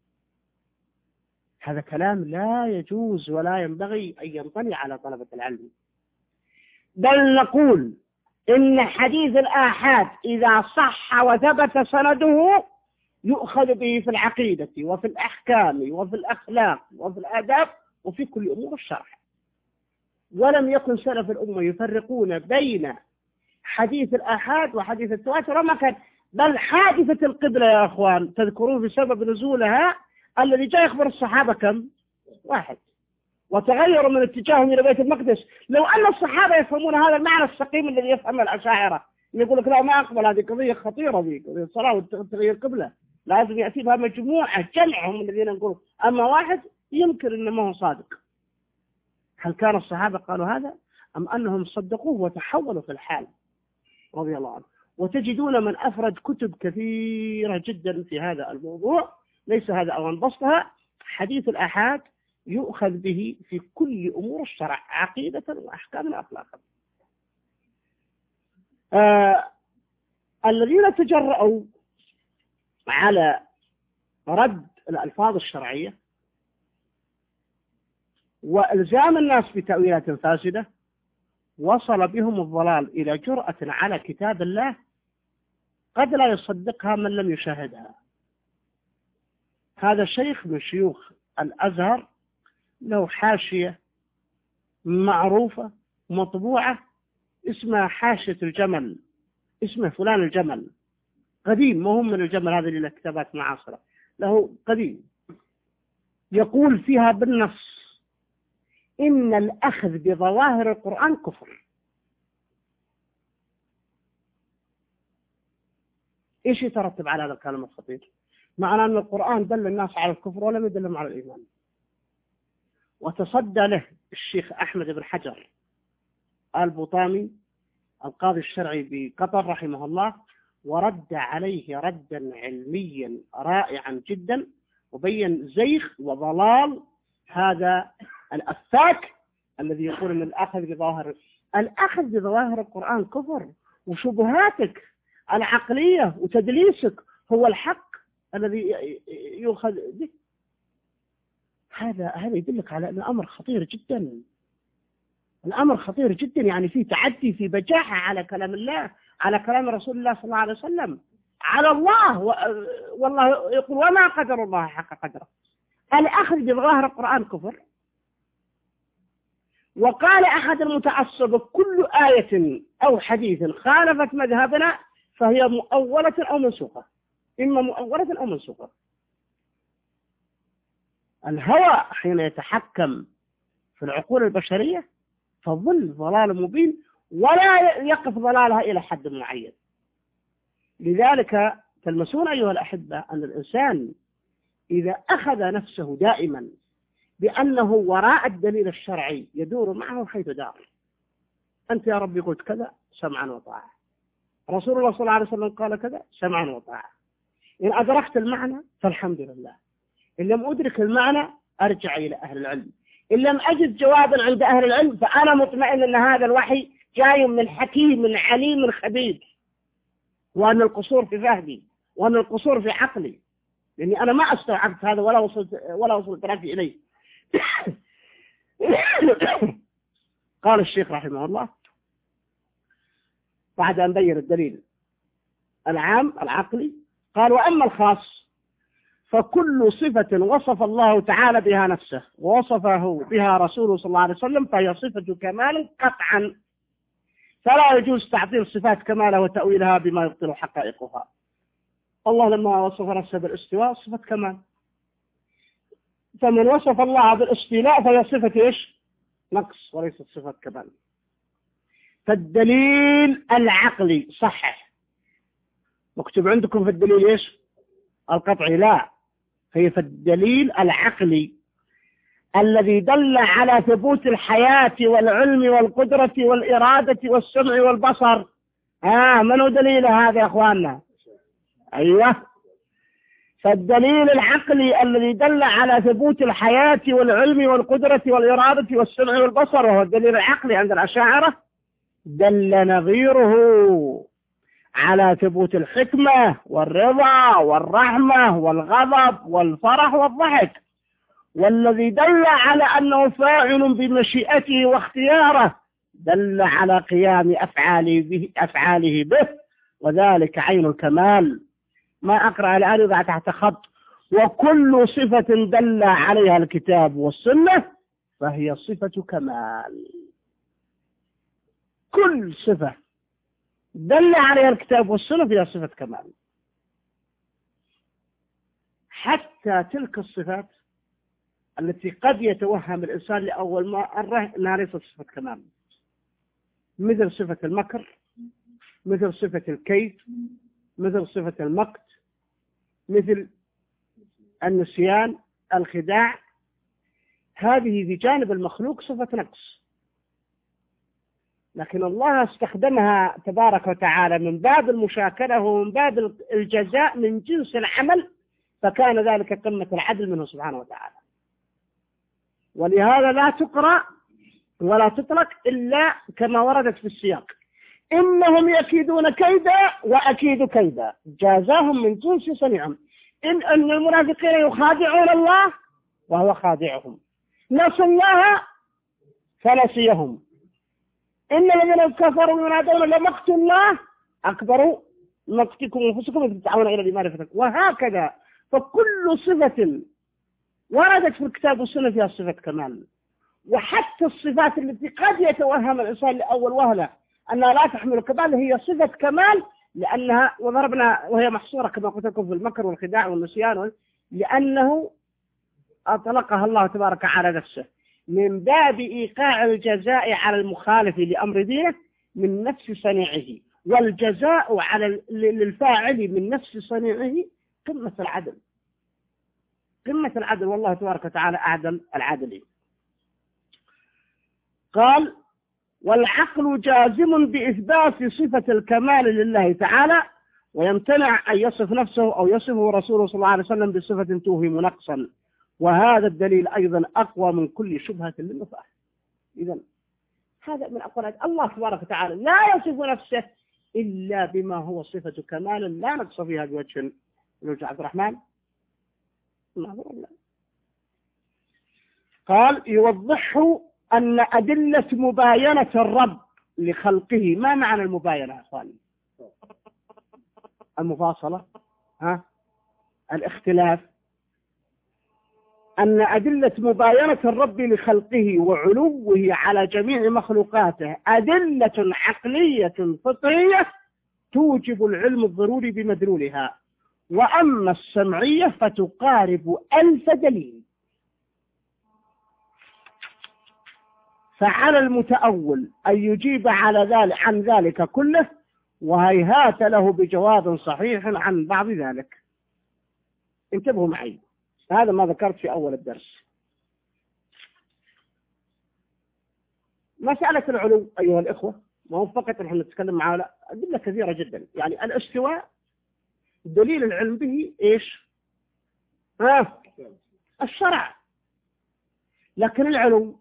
هذا كلام لا يجوز ولا ينبغي أن ينطلي على طلبة العلم. بل نقول إن حديث الآحاد إذا صح وثبت سنده يؤخذ به في العقيدة وفي الأحكام وفي الأخلاق وفي الآداب وفي كل أمور الشرع. ولم يكن سلف الأمة يفرقون بين حديث الآحاد وحديث التواتر ما كان. بل حادثة القبلة يا أخوان تذكرون بسبب نزولها الذي جاء يخبر الصحابة كم؟ واحد، وتغيروا من اتجاههم إلى بيت المقدس. لو أن الصحابة يفهمون هذا المعنى السقيم الذي يفهم الأشاعرة، يقول لك لا ما أقبل، هذه قضية خطيرة، ذي قضية الصلاة وتغيير القبلة لازم يأتي بها مجموعة جمعهم الذين يقولوا، أما واحد يمكن أنه ما هو صادق. هل كان الصحابة قالوا هذا أم أنهم صدقوه وتحولوا في الحال رضي الله عنه؟ وتجدون من أفرد كتب كثيرة جدا في هذا الموضوع، ليس هذا أوان بسطها. حديث الآحاد يؤخذ به في كل أمور الشرع عقيدة وأحكام وأخلاقا. آه الذين تجرؤوا على رد الألفاظ الشرعية وإلزام الناس بتأويلات فاسدة وصل بهم الضلال إلى جرأة على كتاب الله قد لا يصدقها من لم يشاهدها. هذا شيخ من شيوخ الأزهر له حاشية معروفة مطبوعة اسمها حاشية الجمل، اسمه فلان الجمل، قديم، ما هم من الجمل هذا اللي له كتابات معاصرة، له قديم، يقول فيها بالنص إن الأخذ بظواهر القرآن كفر. إيش يترتب على هذا الكلام الخطير؟ معنى أن القرآن دل الناس على الكفر ولم يدلهم على الإيمان. وتصدى له الشيخ أحمد بن حجر البطامي القاضي الشرعي بقطر رحمه الله، ورد عليه ردا علميا رائعا جدا، وبين زيغ وضلال هذا الأفاك الذي يقول أن الأخذ بظواهر الأخذ بظواهر القرآن كفر، وشبهاتك العقلية وتدليسك هو الحق الذي يؤخذ به. هذا هذا يدلك على أن الأمر خطير جدا. الأمر خطير جدا، يعني في تعدي، في بجاحة على كلام الله، على كلام رسول الله صلى الله عليه وسلم، على الله. والله يقول وما قدر الله حق قدره. الأخذ بظواهر القرآن كفر. وقال أحد المتعصب كل آية أو حديث خالفت مذهبنا فهي مؤولة أو منسوخة، إما مؤولة أو منسوخة. الهوى حين يتحكم في العقول البشرية فظل ضلال مبين، ولا يقف ضلالها إلى حد معين. لذلك تلمسون أيها الأحبة أن الإنسان إذا أخذ نفسه دائما بأنه وراء الدليل الشرعي يدور معه حيث دار. أنت يا ربي قلت كذا، سمعا وطاعة. رسول الله صلى الله عليه وسلم قال كذا، سمعا وطاعة. إن أدركت المعنى فالحمد لله، إن لم أدرك المعنى أرجع إلى أهل العلم، إن لم أجد جوابا عند أهل العلم فأنا مطمئن أن هذا الوحي جاي من حكيم من عليم من خبير، وأن القصور في فهمي، وأن القصور في عقلي، لأني أنا ما استوعبت هذا ولا وصلت ولا وصلت رأسي إليه. قال الشيخ رحمه الله بعد أن بين الدليل العام العقلي، قال وأما الخاص فكل صفة وصف الله تعالى بها نفسه ووصفه بها رسوله صلى الله عليه وسلم فهي صفة كمال قطعا، فلا يجوز تعطيل صفات كمالها وتأويلها بما يبطل حقائقها. الله لما وصف نفسه بالاستواء صفة كمال، فمن وصف الله بالاستيلاء فهي صفة إيش؟ نقص وليست صفة كمال. فالدليل العقلي صحح، مكتوب عندكم في الدليل إيش؟ القطعي لا، هي في الدليل العقلي الذي دل على ثبوت الحياة والعلم والقدرة والإرادة والسمع والبصر. آه منو دليل هذا يا أخواننا؟ أيوة، فالدليل العقلي الذي دل على ثبوت الحياة والعلم والقدرة والإرادة والسمع والبصر، وهو الدليل العقلي عند الأشاعرة، دل نظيره على ثبوت الحكمة والرضا والرحمة والغضب والفرح والضحك. والذي دل على أنه فاعل بمشيئته واختياره دل على قيام أفعاله به, أفعاله به وذلك عين الكمال. ما أقرأ الآن يضع تحت خط وكل صفة دل عليها الكتاب والسنة فهي صفة كمال. كل صفة دل عليها الكتاب والسنة فيها صفة كمال، حتى تلك الصفات التي قد يتوهم الإنسان لأول مرة أنها ليست صفة كمال، مثل صفة المكر، مثل صفة الكيد، مثل صفة المقت، مثل النسيان، الخداع. هذه في جانب المخلوق صفة نقص، لكن الله استخدمها تبارك وتعالى من باب المشاكلة ومن باب الجزاء من جنس العمل، فكان ذلك قمة العدل منه سبحانه وتعالى. ولهذا لا تقرأ ولا تطلق إلا كما وردت في السياق: إنهم يكيدون كيدا وأكيد كيدا، جازاهم من جنس صنيعهم. إن أن المنافقين يخادعون الله وهو خادعهم، نسوا الله فنسيهم، إن الذين كفروا ينادون لمقت الله أكبر مقتكم أنفسكم إذ تدعون إلى المعرفة. وهكذا فكل صفة وردت في الكتاب والسنة فيها صفة كمال. وحتى الصفات التي قد يتوهم الإنسان لأول وهلة أنها لا تحمل كمال هي صفة كمال، لأنها وضربنا وهي محصورة كما قلت لكم في المكر والخداع والنسيان، لأنه أطلقها الله تبارك على نفسه. من باب إيقاع الجزاء على المخالف لأمر دينه من نفس صنيعه، والجزاء على للفاعل من نفس صنيعه قمة العدل، قمة العدل، والله تبارك وتعالى أعدل العادلين. قال: والعقل جازم بإثبات صفة الكمال لله تعالى، ويمتنع أن يصف نفسه أو يصفه رسوله صلى الله عليه وسلم بصفة توهم نقصا، وهذا الدليل أيضا أقوى من كل شبهة للنفاة. إذن هذا من أقوال الله تبارك وتعالى، لا يصف نفسه إلا بما هو صفة كمال لا نقص فيها بوجه الوجه. عبد الرحمن قال: يوضحه أن أدلة مباينة الرب لخلقه. ما معنى المباينة يا أخواني؟ المفاصلة، ها؟ الاختلاف. أن أدلة مباينة الرب لخلقه وعلوه على جميع مخلوقاته أدلة عقلية فطرية توجب العلم الضروري بمدلولها، وأما السمعية فتقارب ألف دليل. فعلى المتأول أن يجيب على ذلك عن ذلك كله، وهيهات له بجواب صحيح عن بعض ذلك. انتبهوا معي، هذا ما ذكرت في أول الدرس. مسألة العلو أيها الإخوة ما هو فقط نحن نتكلم على أدلة كثيرة جدا. يعني الاستواء دليل العلم به إيش؟ ها؟ الشرع. لكن العلو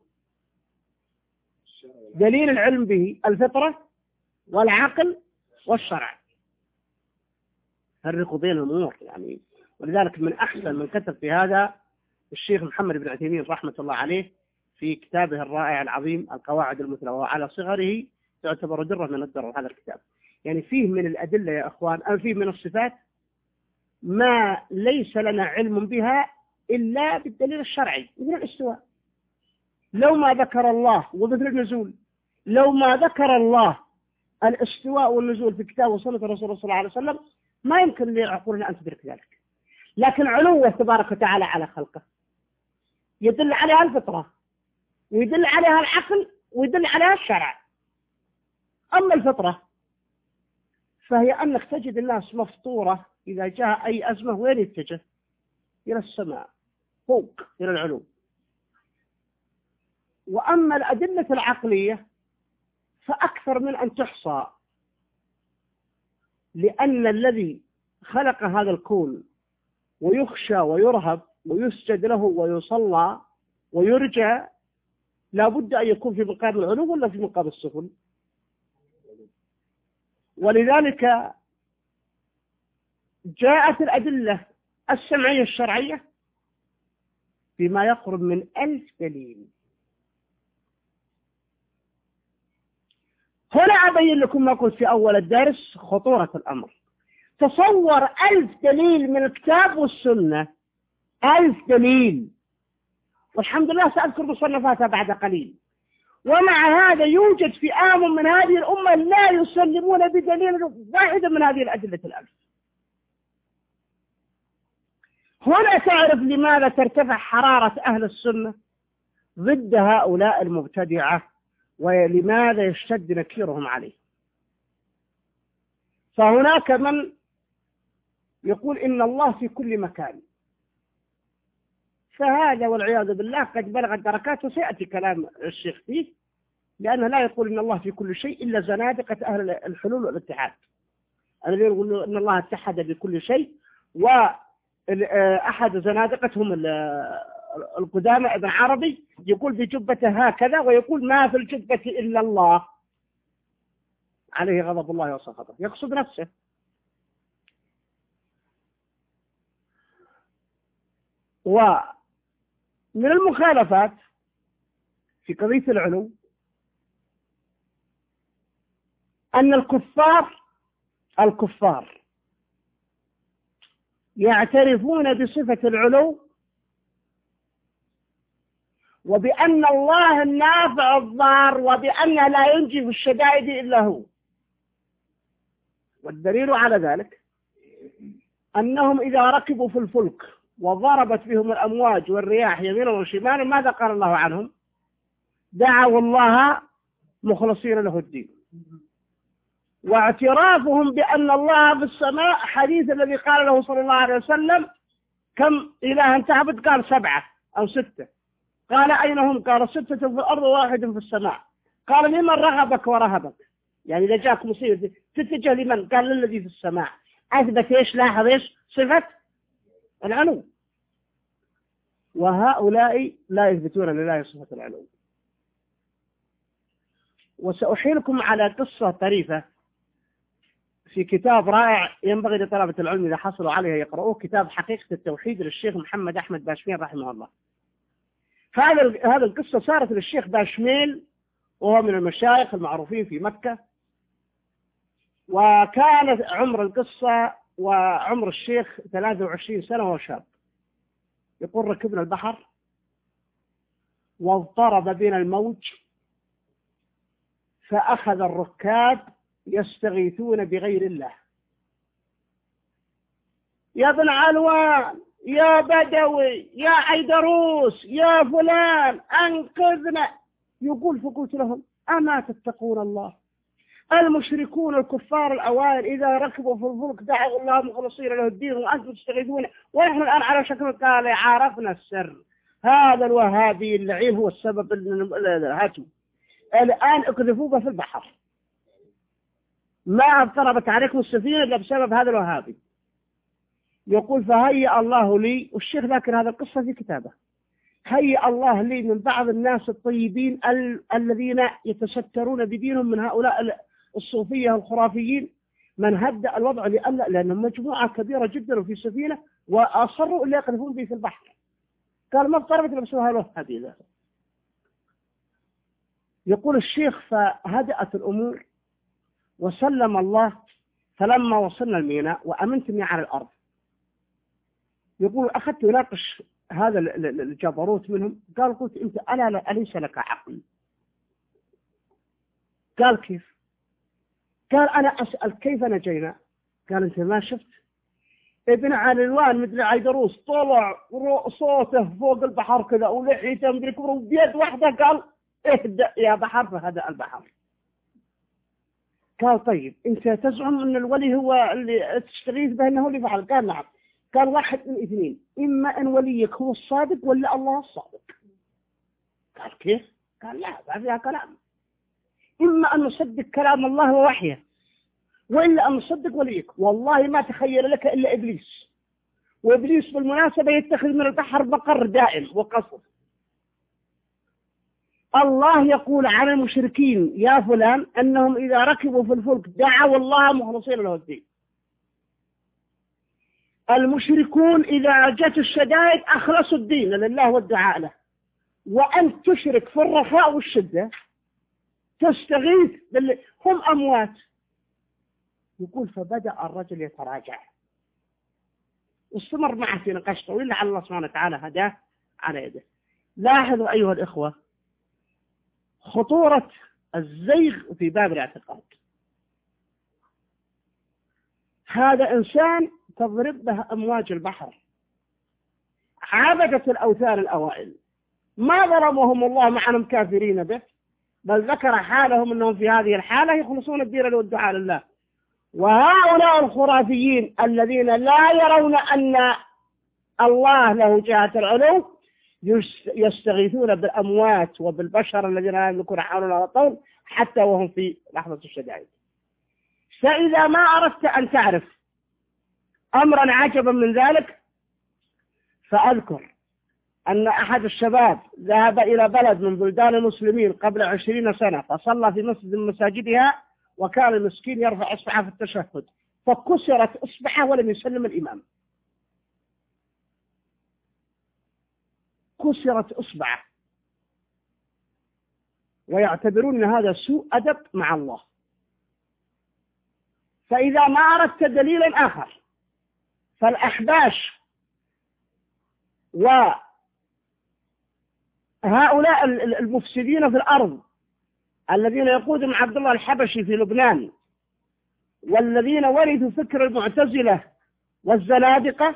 دليل العلم به الفطرة والعقل والشرع. فرقوا بين الأمور يعني. ولذلك من أحسن من كتب في هذا الشيخ محمد بن عثيمين رحمة الله عليه في كتابه الرائع العظيم القواعد المثلى، وعلى صغره تعتبر درة من الدرر هذا الكتاب. يعني فيه من الأدلة يا أخوان، أو فيه من الصفات ما ليس لنا علم بها إلا بالدليل الشرعي، مثل الاستواء. لو ما ذكر الله، ومثل النزول، لو ما ذكر الله الاستواء والنزول في كتاب وسنة الرسول صلى الله عليه وسلم ما يمكن لعقولنا أن تدرك ذلك. لكن علوه تبارك وتعالى على خلقه يدل عليها الفطرة، ويدل عليها العقل، ويدل عليها الشرع. أما الفطرة فهي أنك تجد الناس مفطورة إذا جاء أي أزمة وين يتجه؟ إلى السماء، فوق، إلى العلو. وأما الأدلة العقلية فأكثر من أن تحصى، لأن الذي خلق هذا الكون ويخشى ويرهب ويسجد له ويصلى ويرجى لابد أن يكون في مقام العلو ولا في مقام السفل. ولذلك جاءت الأدلة السمعية الشرعية بما يقرب من ألف دليل. هنا أبين لكم ما قلت في أول الدرس خطورة الأمر. تصور ألف دليل من الكتاب والسنة، ألف دليل، والحمد لله سأذكر مصنفاتها بعد قليل. ومع هذا يوجد فئام من هذه الأمة لا يسلمون بدليل واحد من هذه الأدلة الألف. هنا تعرف لماذا ترتفع حرارة أهل السنة ضد هؤلاء المبتدعة، ولماذا يشتد نكيرهم عليه. فهناك من يقول إن الله في كل مكان، فهذا والعياذ بالله قد بلغ الدركات، وسيأتي كلام الشيخ فيه، لأنه لا يقول إن الله في كل شيء إلا زنادقة أهل الحلول والاتحاد. الذين يقولون إن الله اتحد بكل شيء، وأحد زنادقتهم القدامى ابن عربي يقول بجبته هكذا، ويقول ما في الجبة إلا الله، عليه غضب الله وسخطه، يقصد نفسه. ومن المخالفات في قضية العلو أن الكفار الكفار يعترفون بصفة العلو، وبأن الله النافع الضار، وبأنه لا ينجي في الشدائد إلا هو. والدليل على ذلك أنهم إذا ركبوا في الفلك وضربت بهم الأمواج والرياح يمينا وشمالا ماذا قال الله عنهم؟ دعوا الله مخلصين له الدين. واعترافهم بأن الله في السماء، حديث الذي قال له صلى الله عليه وسلم كم إلها تعبد؟ قال سبعة أو ستة. قال أين هم؟ قال ستة في الأرض وواحد في السماء. قال لمن رغبك ورهبك؟ يعني إذا جاك مصيبة تتجه لمن؟ قال للذي في السماء. أثبت إيش؟ لاحظ إيش صفة العلو. وهؤلاء لا يثبتون لله صفة العلو. وسأحيلكم على قصة طريفة في كتاب رائع ينبغي لطلبة العلم إذا حصلوا عليه يقرؤوه، كتاب حقيقة التوحيد للشيخ محمد أحمد باشميل رحمه الله. فهذا هذه القصة صارت للشيخ باشميل وهو من المشايخ المعروفين في مكة، وكانت عمر القصة وعمر الشيخ ثلاثة وعشرين سنة وهو شاب. يقول ركبنا البحر واضطرب بنا الموج، فأخذ الركاب يستغيثون بغير الله. يا ابن علوان، يا بدوي، يا عيدروس، يا فلان أنقذنا. يقول فقلت لهم أما تتقون الله؟ المشركون الكفار الأوائل إذا ركبوا في الفلك دعوا الله مخلصين له الدين وأنتم تستغيثون، ونحن الآن على شكل قال عرفنا السر. هذا الوهابي اللعين هو السبب. هاتوا الآن اقذفوه في البحر، ما اضطربت عليكم السفينة إلا بسبب هذا الوهابي. يقول فهيأ الله لي، والشيخ ذاكر هذا القصة في كتابه، هيأ الله لي من بعض الناس الطيبين ال الذين يتسترون بدينهم من هؤلاء الصوفية الخرافيين من هدأ الوضع لأن لأنهم مجموعة كبيرة جدا وفي سفينة وأصروا إلا يقذفون به في البحر. قال ما اضطربت إلا بسبب هذا الوهابي. يقول الشيخ فهدأت الأمور وسلم الله، فلما وصلنا الميناء وأمنتني على الأرض. يقول أخذت أناقش هذا الجبروت منهم. قال قلت أنت ألا أليس لك عقل؟ قال كيف؟ قال أنا أسأل كيف نجينا؟ قال أنت ما شفت ابن علوان مثل عيدروس طلع صوته فوق البحر كذا ولحيته مدري كبره وبيد واحدة قال اهدأ يا بحر، فهدأ البحر. قال طيب أنت تزعم أن الولي هو اللي تستغيث به أنه اللي فعل؟ قال نعم. قال واحد من اثنين، إما أن وليك هو الصادق ولا الله الصادق. قال كيف؟ قال لا ما فيها كلام، إما أن نصدق كلام الله ووحيه وإلا أن نصدق وليك. والله ما تخيل لك إلا إبليس، وإبليس بالمناسبة يتخذ من البحر مقر دائم وقصر. الله يقول عن المشركين يا فلان أنهم إذا ركبوا في الفلك دعوا الله مخلصين له الدين. المشركون إذا جت الشدائد أخلصوا الدين لله والدعاء له، وأنت تشرك في الرخاء والشدة تستغيث بال... هم أموات. يقول فبدأ الرجل يتراجع واستمر معه في نقاش طويل لعل الله سبحانه وتعالى هداه على يده. لاحظوا أيها الإخوة خطورة الزيغ في باب الاعتقاد. هذا إنسان تضرب به أمواج البحر، عبدة الأوثان الأوائل ما ظلمهم الله مع أنهم كافرين به، بل ذكر حالهم أنهم في هذه الحالة يخلصون الدين والدعاء لله. وهؤلاء الخرافيين الذين لا يرون أن الله له جهة العلو يستغيثون بالأموات وبالبشر الذين لا يملكون حول ولا طول حتى وهم في لحظة الشدائد. فإذا ما أردت أن تعرف أمرا عجبا من ذلك فأذكر أن أحد الشباب ذهب إلى بلد من بلدان المسلمين قبل عشرين سنة فصلى في مسجد من مساجدها، وكان المسكين يرفع إصبعه في التشهد فكسرت إصبعه ولم يسلم الإمام، كسرت إصبعه، ويعتبرون أن هذا سوء أدب مع الله. فإذا ما أردت دليلا آخر فالأحباش وهؤلاء المفسدين في الأرض الذين يقودهم عبد الله الحبشي في لبنان والذين ورثوا فكر المعتزلة والزنادقة،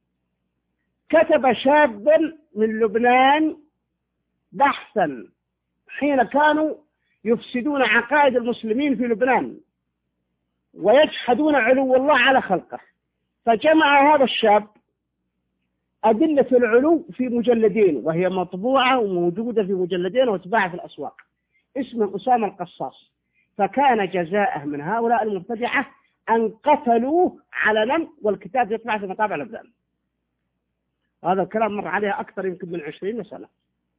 كتب شاب من لبنان بحثا حين كانوا يفسدون عقائد المسلمين في لبنان ويجحدون علو الله على خلقه، فجمع هذا الشاب أدلة العلو في مجلدين، وهي مطبوعة وموجودة في مجلدين وتباع في الأسواق، اسمه أسامة القصاص. فكان جزاءه من هؤلاء المبتدعة أن قتلوه علنا، والكتاب يطبع في مطابع لبنان. هذا الكلام مر عليها أكثر يمكن من عشرين سنة.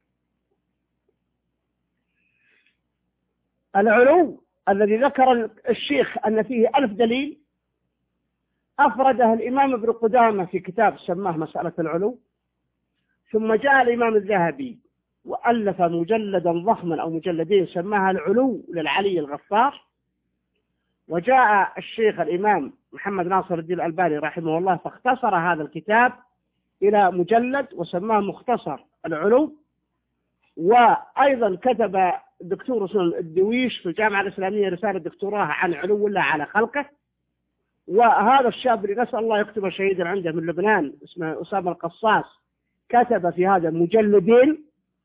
العلو الذي ذكر الشيخ أن فيه ألف دليل أفرده الإمام ابن قدامة في كتاب سماه مسألة العلو، ثم جاء الإمام الذهبي وألف مجلدا ضخما أو مجلدين سماها العلو للعلي الغفار، وجاء الشيخ الإمام محمد ناصر الدين الألباني رحمه الله فاختصر هذا الكتاب إلى مجلد وسماه مختصر العلو. وأيضا كتب الدكتور حسين الدويش في الجامعة الإسلامية رسالة دكتوراه عن علو الله على خلقه. وهذا الشاب اللي نسأل الله يكتب شهيدا عنده من لبنان اسمه أسامة القصاص كتب في هذا مجلدين.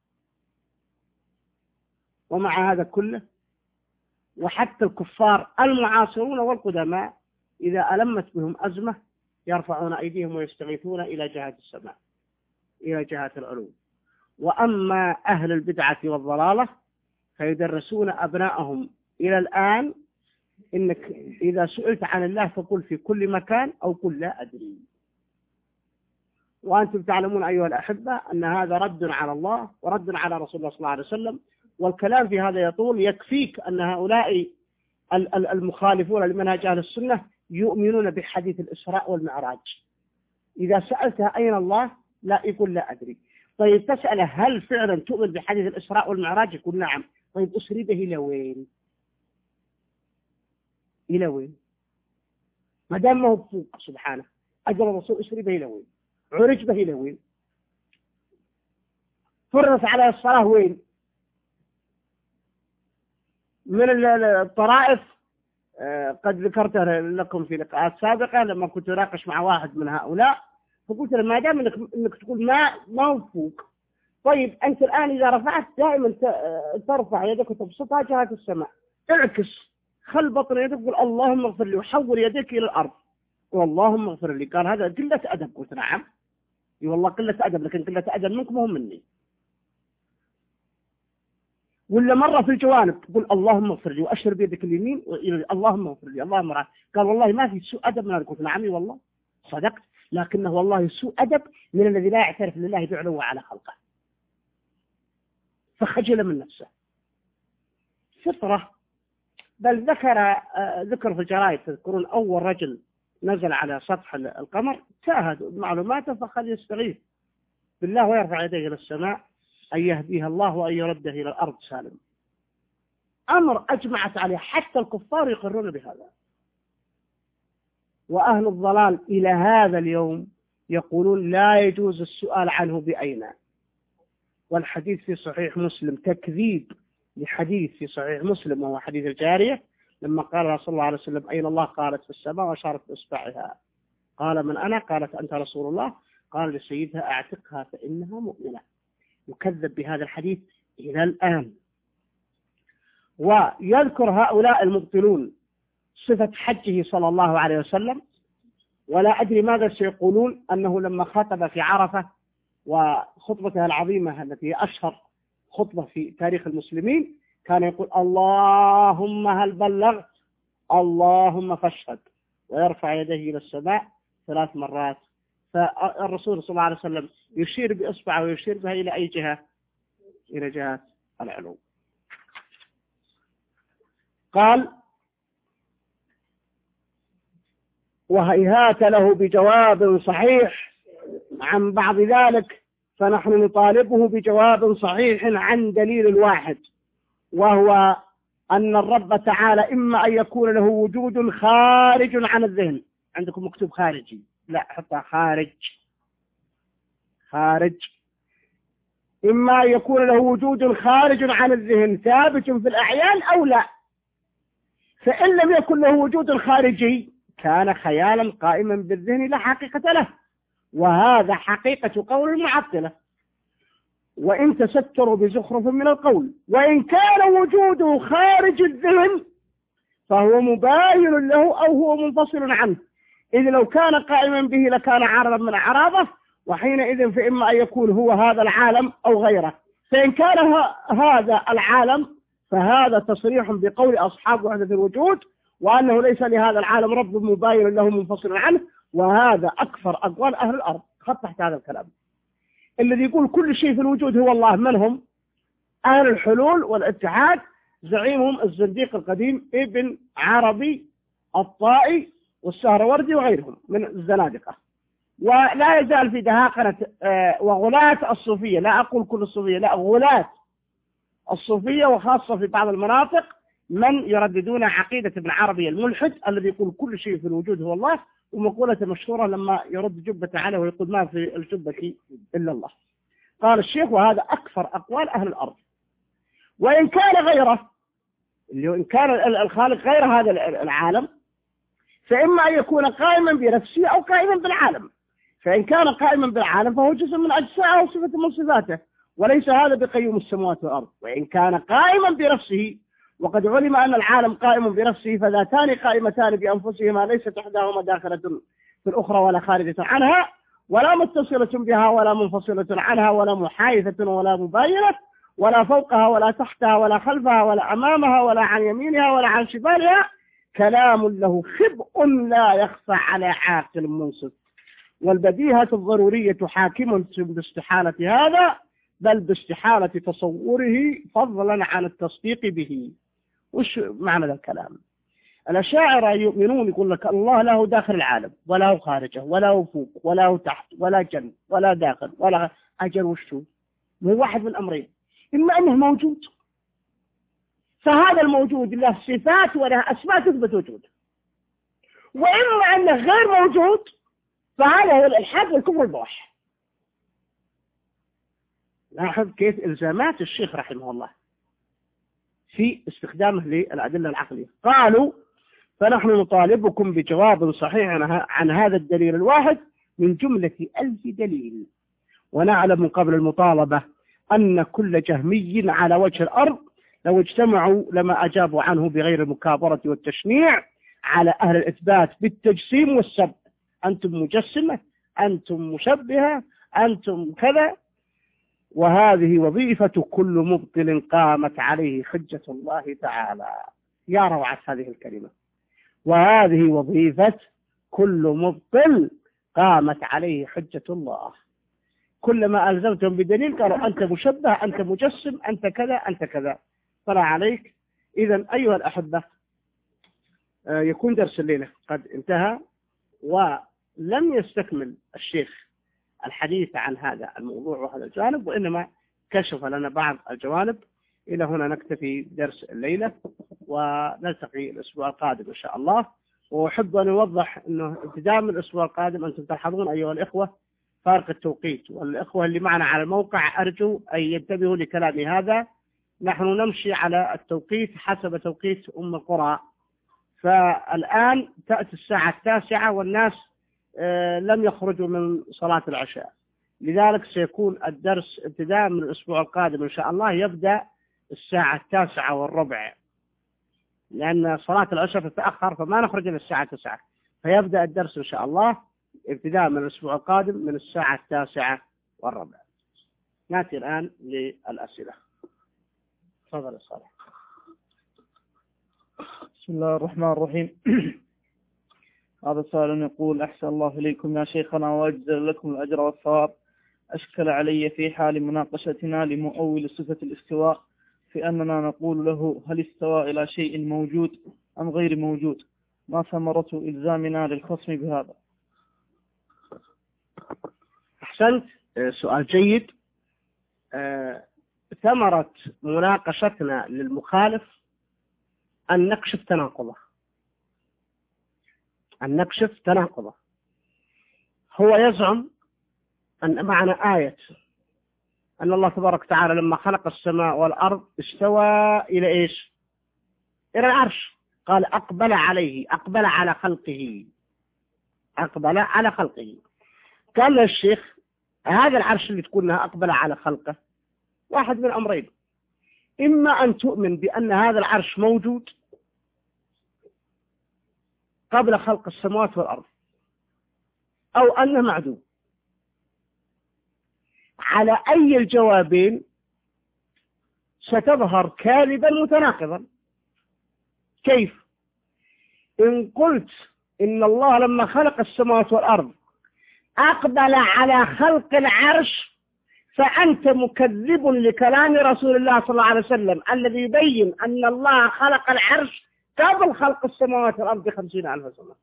ومع هذا كله وحتى الكفار المعاصرون والقدماء إذا ألمت بهم أزمة يرفعون أيديهم ويستغيثون إلى جهة السماء، إلى جهة العلو. وأما أهل البدعة والضلالة فيدرسون أبنائهم إلى الآن إنك إذا سئلت عن الله فقل في كل مكان أو قل لا أدري. وأنتم تعلمون أيها الأحبة أن هذا رد على الله ورد على رسول الله صلى الله عليه وسلم، والكلام في هذا يطول. يكفيك أن هؤلاء المخالفون لمنهج أهل السنة يؤمنون بحديث الإسراء والمعراج. إذا سألتها أين الله لا يقول لا أدري. طيب تسأله هل فعلا تؤمن بحديث الإسراء والمعراج؟ يقول نعم. طيب أسري به إلى وين؟ إلى وين؟ ما دام ما هو فوق سبحانه أجل الرسول أسري به إلى وين؟ عرج به إلى وين؟ فرضت على الصلاة وين؟ من الطرائف قد ذكرت لكم في لقاءات سابقة لما كنت أناقش مع واحد من هؤلاء، فقلت له ما دام إنك, إنك تقول ما ما هو فوق، طيب أنت الآن إذا رفعت دائما ترفع يدك وتبسطها جهة السماء، اعكس خل بطن يدك وقل اللهم اغفر لي وحول يديك إلى الأرض واللهم اغفر لي. قال هذا قلة أدب. قلت نعم اي والله قلة أدب، لكن قلة أدب منكم هم مني. ولا مرة في الجوانب تقول اللهم اغفر لي وأشر بيدك اليمين اللهم اغفر لي اللهم رأى. قال والله ما في سوء أدب من هذا. قلت نعم والله صدقت، لكنه والله سوء أدب من الذي لا يعترف لله بعلوه على خلقه، فخجل من نفسه فطرة. بل ذكر ذكر في الجرائد تذكرون أول رجل نزل على سطح القمر شاهد معلوماته فخل يستغيث بالله ويرفع يديه إلى السماء أن يهديها الله وأن يرده إلى الأرض سالم. أمر أجمعت عليه حتى الكفار يقرون بهذا. وأهل الضلال إلى هذا اليوم يقولون لا يجوز السؤال عنه بأين. والحديث في صحيح مسلم تكذيب لحديث في صحيح مسلم وهو حديث الجارية لما قال صلى الله عليه وسلم أين الله؟ قالت في السماء وأشارت بإصبعها. قال من أنا؟ قالت أنت رسول الله. قال لسيدها أعتقها فإنها مؤمنة. يكذب بهذا الحديث إلى الآن. ويذكر هؤلاء المبطلون صفة حجه صلى الله عليه وسلم، ولا أدري ماذا سيقولون أنه لما خطب في عرفة وخطبتها العظيمة التي أشهر خطبة في تاريخ المسلمين كان يقول اللهم هل بلغت اللهم فاشهد، ويرفع يديه إلى السماء ثلاث مرات. فالرسول صلى الله عليه وسلم يشير بإصبعه ويشير بها إلى أي جهة؟ إلى جهة العلو. قال وهيهات له بجواب صحيح عن بعض ذلك، فنحن نطالبه بجواب صحيح عن دليل الواحد، وهو أن الرب تعالى إما أن يكون له وجود خارج عن الذهن. عندكم مكتوب خارجي، لا حطها خارج خارج. إما أن يكون له وجود خارج عن الذهن ثابت في الأعيان أو لا. فإن لم يكن له وجود خارجي كان خيالا قائما بالذهن لا حقيقة له، وهذا حقيقة قول المعطلة. وإن تستروا بزخرف من القول، وإن كان وجوده خارج الذهن فهو مباين له أو هو منفصل عنه، إذ لو كان قائما به لكان عارضا من أعراضه، وحينئذ فإما أن يكون هو هذا العالم أو غيره. فإن كان هذا العالم فهذا تصريح بقول أصحاب وحدة الوجود، وأنه ليس لهذا العالم رب مباين له منفصل عنه، وهذا أكثر أقوال أهل الأرض. خط تحت هذا الكلام. الذي يقول كل شيء في الوجود هو الله من هم؟ أهل الحلول والاتحاد، زعيمهم الزنديق القديم ابن عربي الطائي والسهروردي وغيرهم من الزنادقة. ولا يزال في دهاقنة وغلاة الصوفية، لا أقول كل الصوفية، لا، غلاة الصوفية وخاصة في بعض المناطق من يرددون عقيدة ابن عربي الملحد الذي يقول كل شيء في الوجود هو الله، ومقولة مشهورة لما يرد جبة عليه ويقول ما في الجبة إلا الله. قال الشيخ وهذا أكثر أقوال أهل الأرض. وإن كان غيره، اللي إن كان الخالق غير هذا العالم، فإما أن يكون قائما بنفسه أو قائما بالعالم. فإن كان قائما بالعالم فهو جزء من أجزائه وصفة من صفاته، وليس هذا بقيوم السماوات والأرض. وإن كان قائما بنفسه، وقد علم أن العالم قائم بنفسه، فذاتان قائمتان بأنفسهما، ليست إحداهما داخلة في الأخرى ولا خارجة عنها، ولا متصلة بها ولا منفصلة عنها، ولا محايثة ولا مباينة، ولا فوقها ولا تحتها ولا خلفها ولا أمامها ولا عن يمينها ولا عن شمالها. كلام له خبء لا يخفى على عاقل منصف، والبديهة الضرورية حاكمة باستحالة هذا، بل باستحالة تصوره فضلا عن التصديق به. وش معنى الكلام؟ الأشاعرة يؤمنون يقول لك الله له داخل العالم ولا خارجه ولا فوق ولا تحت ولا جنب ولا داخل ولا أجل. وشو؟ هو واحد من الأمرين، إما أنه موجود فهذا الموجود له صفات وله أسماء تثبت وجوده، وإما أنه غير موجود فهذا هو الإلحاد والكفر البواح. لاحظ كيف إلزامات الشيخ رحمه الله في استخدامه للأدلة العقلية. قالوا فنحن نطالبكم بجواب صحيح عن هذا الدليل الواحد من جملة ألف دليل، ونعلم قبل المطالبة أن كل جهمي على وجه الأرض لو اجتمعوا لما أجابوا عنه بغير المكابرة والتشنيع على أهل الإثبات بالتجسيم والسب. أنتم مجسمة، أنتم مشبهة، أنتم كذا. وهذه وظيفة كل مبطل قامت عليه حجة الله تعالى. يا روعة هذه الكلمة. وهذه وظيفة كل مبطل قامت عليه حجة الله. كلما ألزمتهم بدليل قالوا أنت مشبه، أنت مجسم، أنت كذا، أنت كذا. طلع عليك. إذن أيها الأحبة، يكون درس الليلة قد انتهى، ولم يستكمل الشيخ الحديث عن هذا الموضوع وهذا الجانب، وإنما كشف لنا بعض الجوانب. إلى هنا نكتفي درس الليلة، ونلتقي الأسبوع القادم إن شاء الله. وأحب أن أوضح أنه ابتداء من الأسبوع القادم أنتم تلحظون أيها الإخوة فارق التوقيت، والإخوة اللي معنا على الموقع أرجو أن ينتبهوا لكلامي هذا. نحن نمشي على التوقيت حسب توقيت أم القرى، فالآن تأتي الساعة التاسعة والناس لم يخرجوا من صلاة العشاء، لذلك سيكون الدرس ابتداء من الأسبوع القادم إن شاء الله يبدأ الساعة التاسعة والربع، لأن صلاة العشاء تتأخر فما نخرج إلى الساعة التاسعة، فيبدأ الدرس إن شاء الله ابتداء من الأسبوع القادم من الساعة التاسعة والربع. نأتي الآن للأسئلة. تفضل يا صالح. بسم الله الرحمن الرحيم. هذا سؤال يقول: أحسن الله إليكم يا شيخنا وأجزل لكم الأجر والثواب. أشكل علي في حال مناقشتنا لمؤول صفة الاستواء في أننا نقول له هل استوى إلى شيء موجود أم غير موجود؟ ما ثمرة إلزامنا للخصم بهذا؟ أحسنت، سؤال جيد. أه ثمرة مناقشتنا للمخالف أن نكشف تناقضه، أن نكشف تناقضه. هو يزعم أن معنى آية أن الله تبارك وتعالى لما خلق السماء والأرض استوى إلى إيش؟ إلى العرش. قال أقبل عليه، أقبل على خلقه، أقبل على خلقه. قال الشيخ هذا العرش اللي تقولنا أقبل على خلقه واحد من أمرين: إما أن تؤمن بأن هذا العرش موجود قبل خلق السماوات والأرض، أو أنه معدوم. على أي الجوابين ستظهر كاذبا متناقضا. كيف؟ إن قلت إن الله لما خلق السماوات والأرض أقبل على خلق العرش، فأنت مكذب لكلام رسول الله صلى الله عليه وسلم الذي يبين أن الله خلق العرش قبل خلق السماوات والأرض بخمسين ألف سنة.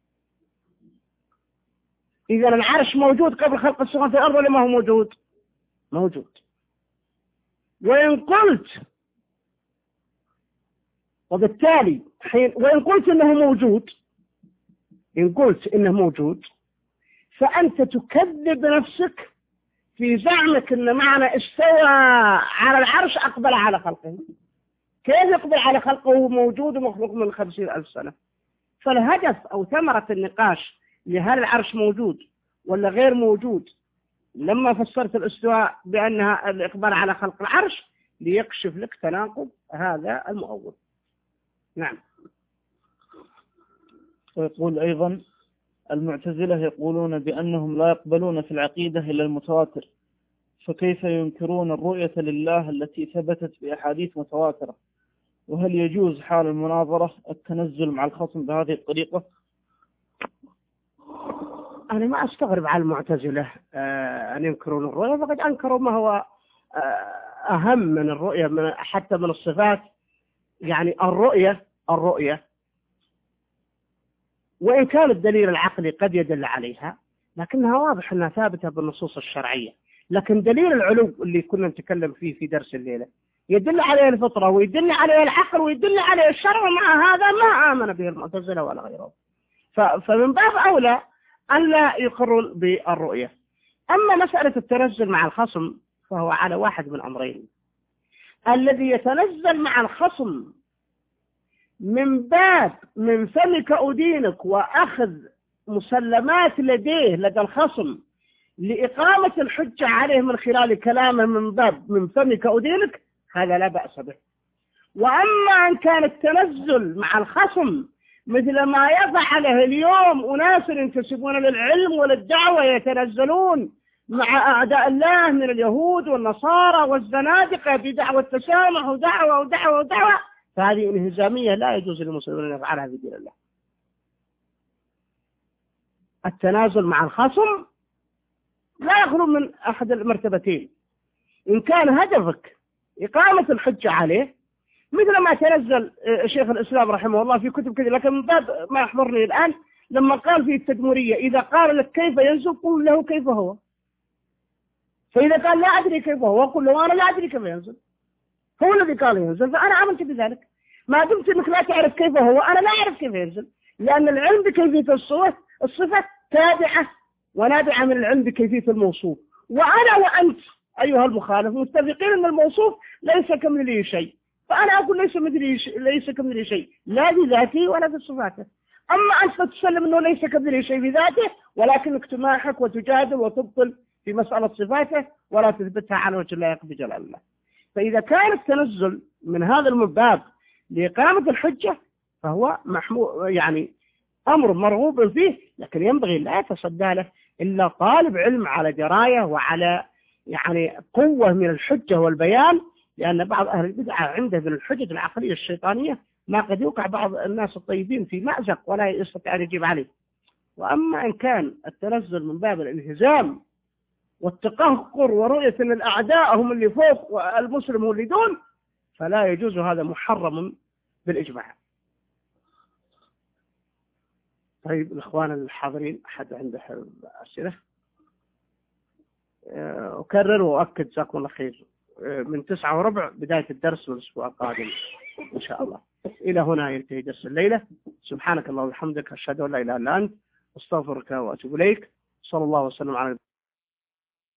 إذا العرش موجود قبل خلق السماوات والأرض ولا ما هو موجود؟ موجود. وإن قلت وبالتالي حين وإن قلت إنه موجود إن قلت إنه موجود فأنت تكذب نفسك في زعمك إن معنى استوى على العرش أقبل على خلقه. كيف يقبل على خلقه وهو موجود ومخلوق من خمسين ألف سنة؟ فالهدف أو ثمرة النقاش لهل العرش موجود ولا غير موجود لما فسرت الاستواء بأنها الإقبال على خلق العرش ليكشف لك تناقض هذا المؤول. نعم. ويقول أيضا: المعتزلة يقولون بأنهم لا يقبلون في العقيدة إلا المتواتر، فكيف ينكرون الرؤية لله التي ثبتت بأحاديث متواترة؟ وهل يجوز حال المناظرة التنزل مع الخصم بهذه الطريقة؟ أنا ما أستغرب على المعتزلة أن ينكرون الرؤية، فقد أنكروا ما هو أهم من الرؤية، من حتى من الصفات. يعني الرؤية الرؤية وإن كان الدليل العقلي قد يدل عليها، لكنها واضح أنها ثابتة بالنصوص الشرعية. لكن دليل العلو اللي كنا نتكلم فيه في درس الليلة يدل عليه الفطرة ويدل عليه العقل ويدل عليه الشرع، ومع هذا ما آمن به المعتزلة ولا غيرهم. فمن باب أولى أن لا يقرون بالرؤية. أما مسألة التنزل مع الخصم فهو على واحد من أمرين: الذي يتنزل مع الخصم من باب من فمك أدينك وأخذ مسلمات لديه لدى الخصم لإقامة الحجة عليه من خلال كلامه من باب من فمك أدينك، هذا لا بأس به. وأما أن كان التنزل مع الخصم مثل ما يفعله اليوم أناس ينتسبون للعلم وللدعوة يتنزلون مع أعداء الله من اليهود والنصارى والزنادقة بدعوة التسامح ودعوة ودعوة ودعوة، فهذه انهزامية لا يجوز للمسلمين أن يفعلها في دين الله. التنازل مع الخصم لا يخلو من أحد المرتبتين: إن كان هدفك إقامة الحجة عليه مثل ما تنزل شيخ الإسلام رحمه الله في كتب كثيرة، لكن من باب ما يحضرني الآن لما قال في التدمرية: إذا قال لك كيف ينزل قل له كيف هو، فإذا قال لا أدري كيف هو قل له أنا لا أدري كيف ينزل، هو الذي قال ينزل فأنا عملت بذلك. ما دمت أنك لا تعرف كيف هو أنا لا أعرف كيف ينزل، لأن العلم بكيفية الصفة الصفة تابعة ونابعة من العلم بكيفية الموصوف. وأنا وأنت أيها المخالف متفقين أن الموصوف ليس كمثله شيء، فأنا أقول ليس مثلي ليس كمثله شيء لا بذاته ولا بصفاته. أما أنت تسلم أنه ليس كمثله شيء بذاته ولكنك تماحك وتجادل وتبطل في مسألة صفاته ولا تثبتها على وجه لا يقضي جلال الله. فإذا كان التنزل من هذا الباب لإقامة الحجة فهو محمو يعني أمر مرغوب فيه، لكن ينبغي لا يتصدى له إلا طالب علم على دراية وعلى يعني قوة من الحجة والبيان، لأن بعض أهل البدع عنده من الحجج العقلية الشيطانية ما قد يوقع بعض الناس الطيبين في مأزق ولا يستطيع أن يجيب عليه. وأما إن كان التنزل من باب الانهزام والتقهقر ورؤية أن الأعداء هم اللي فوق والمسلم هو اللي دون فلا يجوز، هذا محرم بالإجماع. طيب الإخوان الحاضرين أحد عنده أسئلة؟ أكرر وأؤكد جزاكم الله خير، من تسعة وربع بداية الدرس من الأسبوع القادم إن شاء الله. إلى هنا ينتهي درس الليلة. سبحانك اللهم وبحمدك أشهد أن لا إله إلا أنت أستغفرك وأتوب إليك. صلى الله وسلم على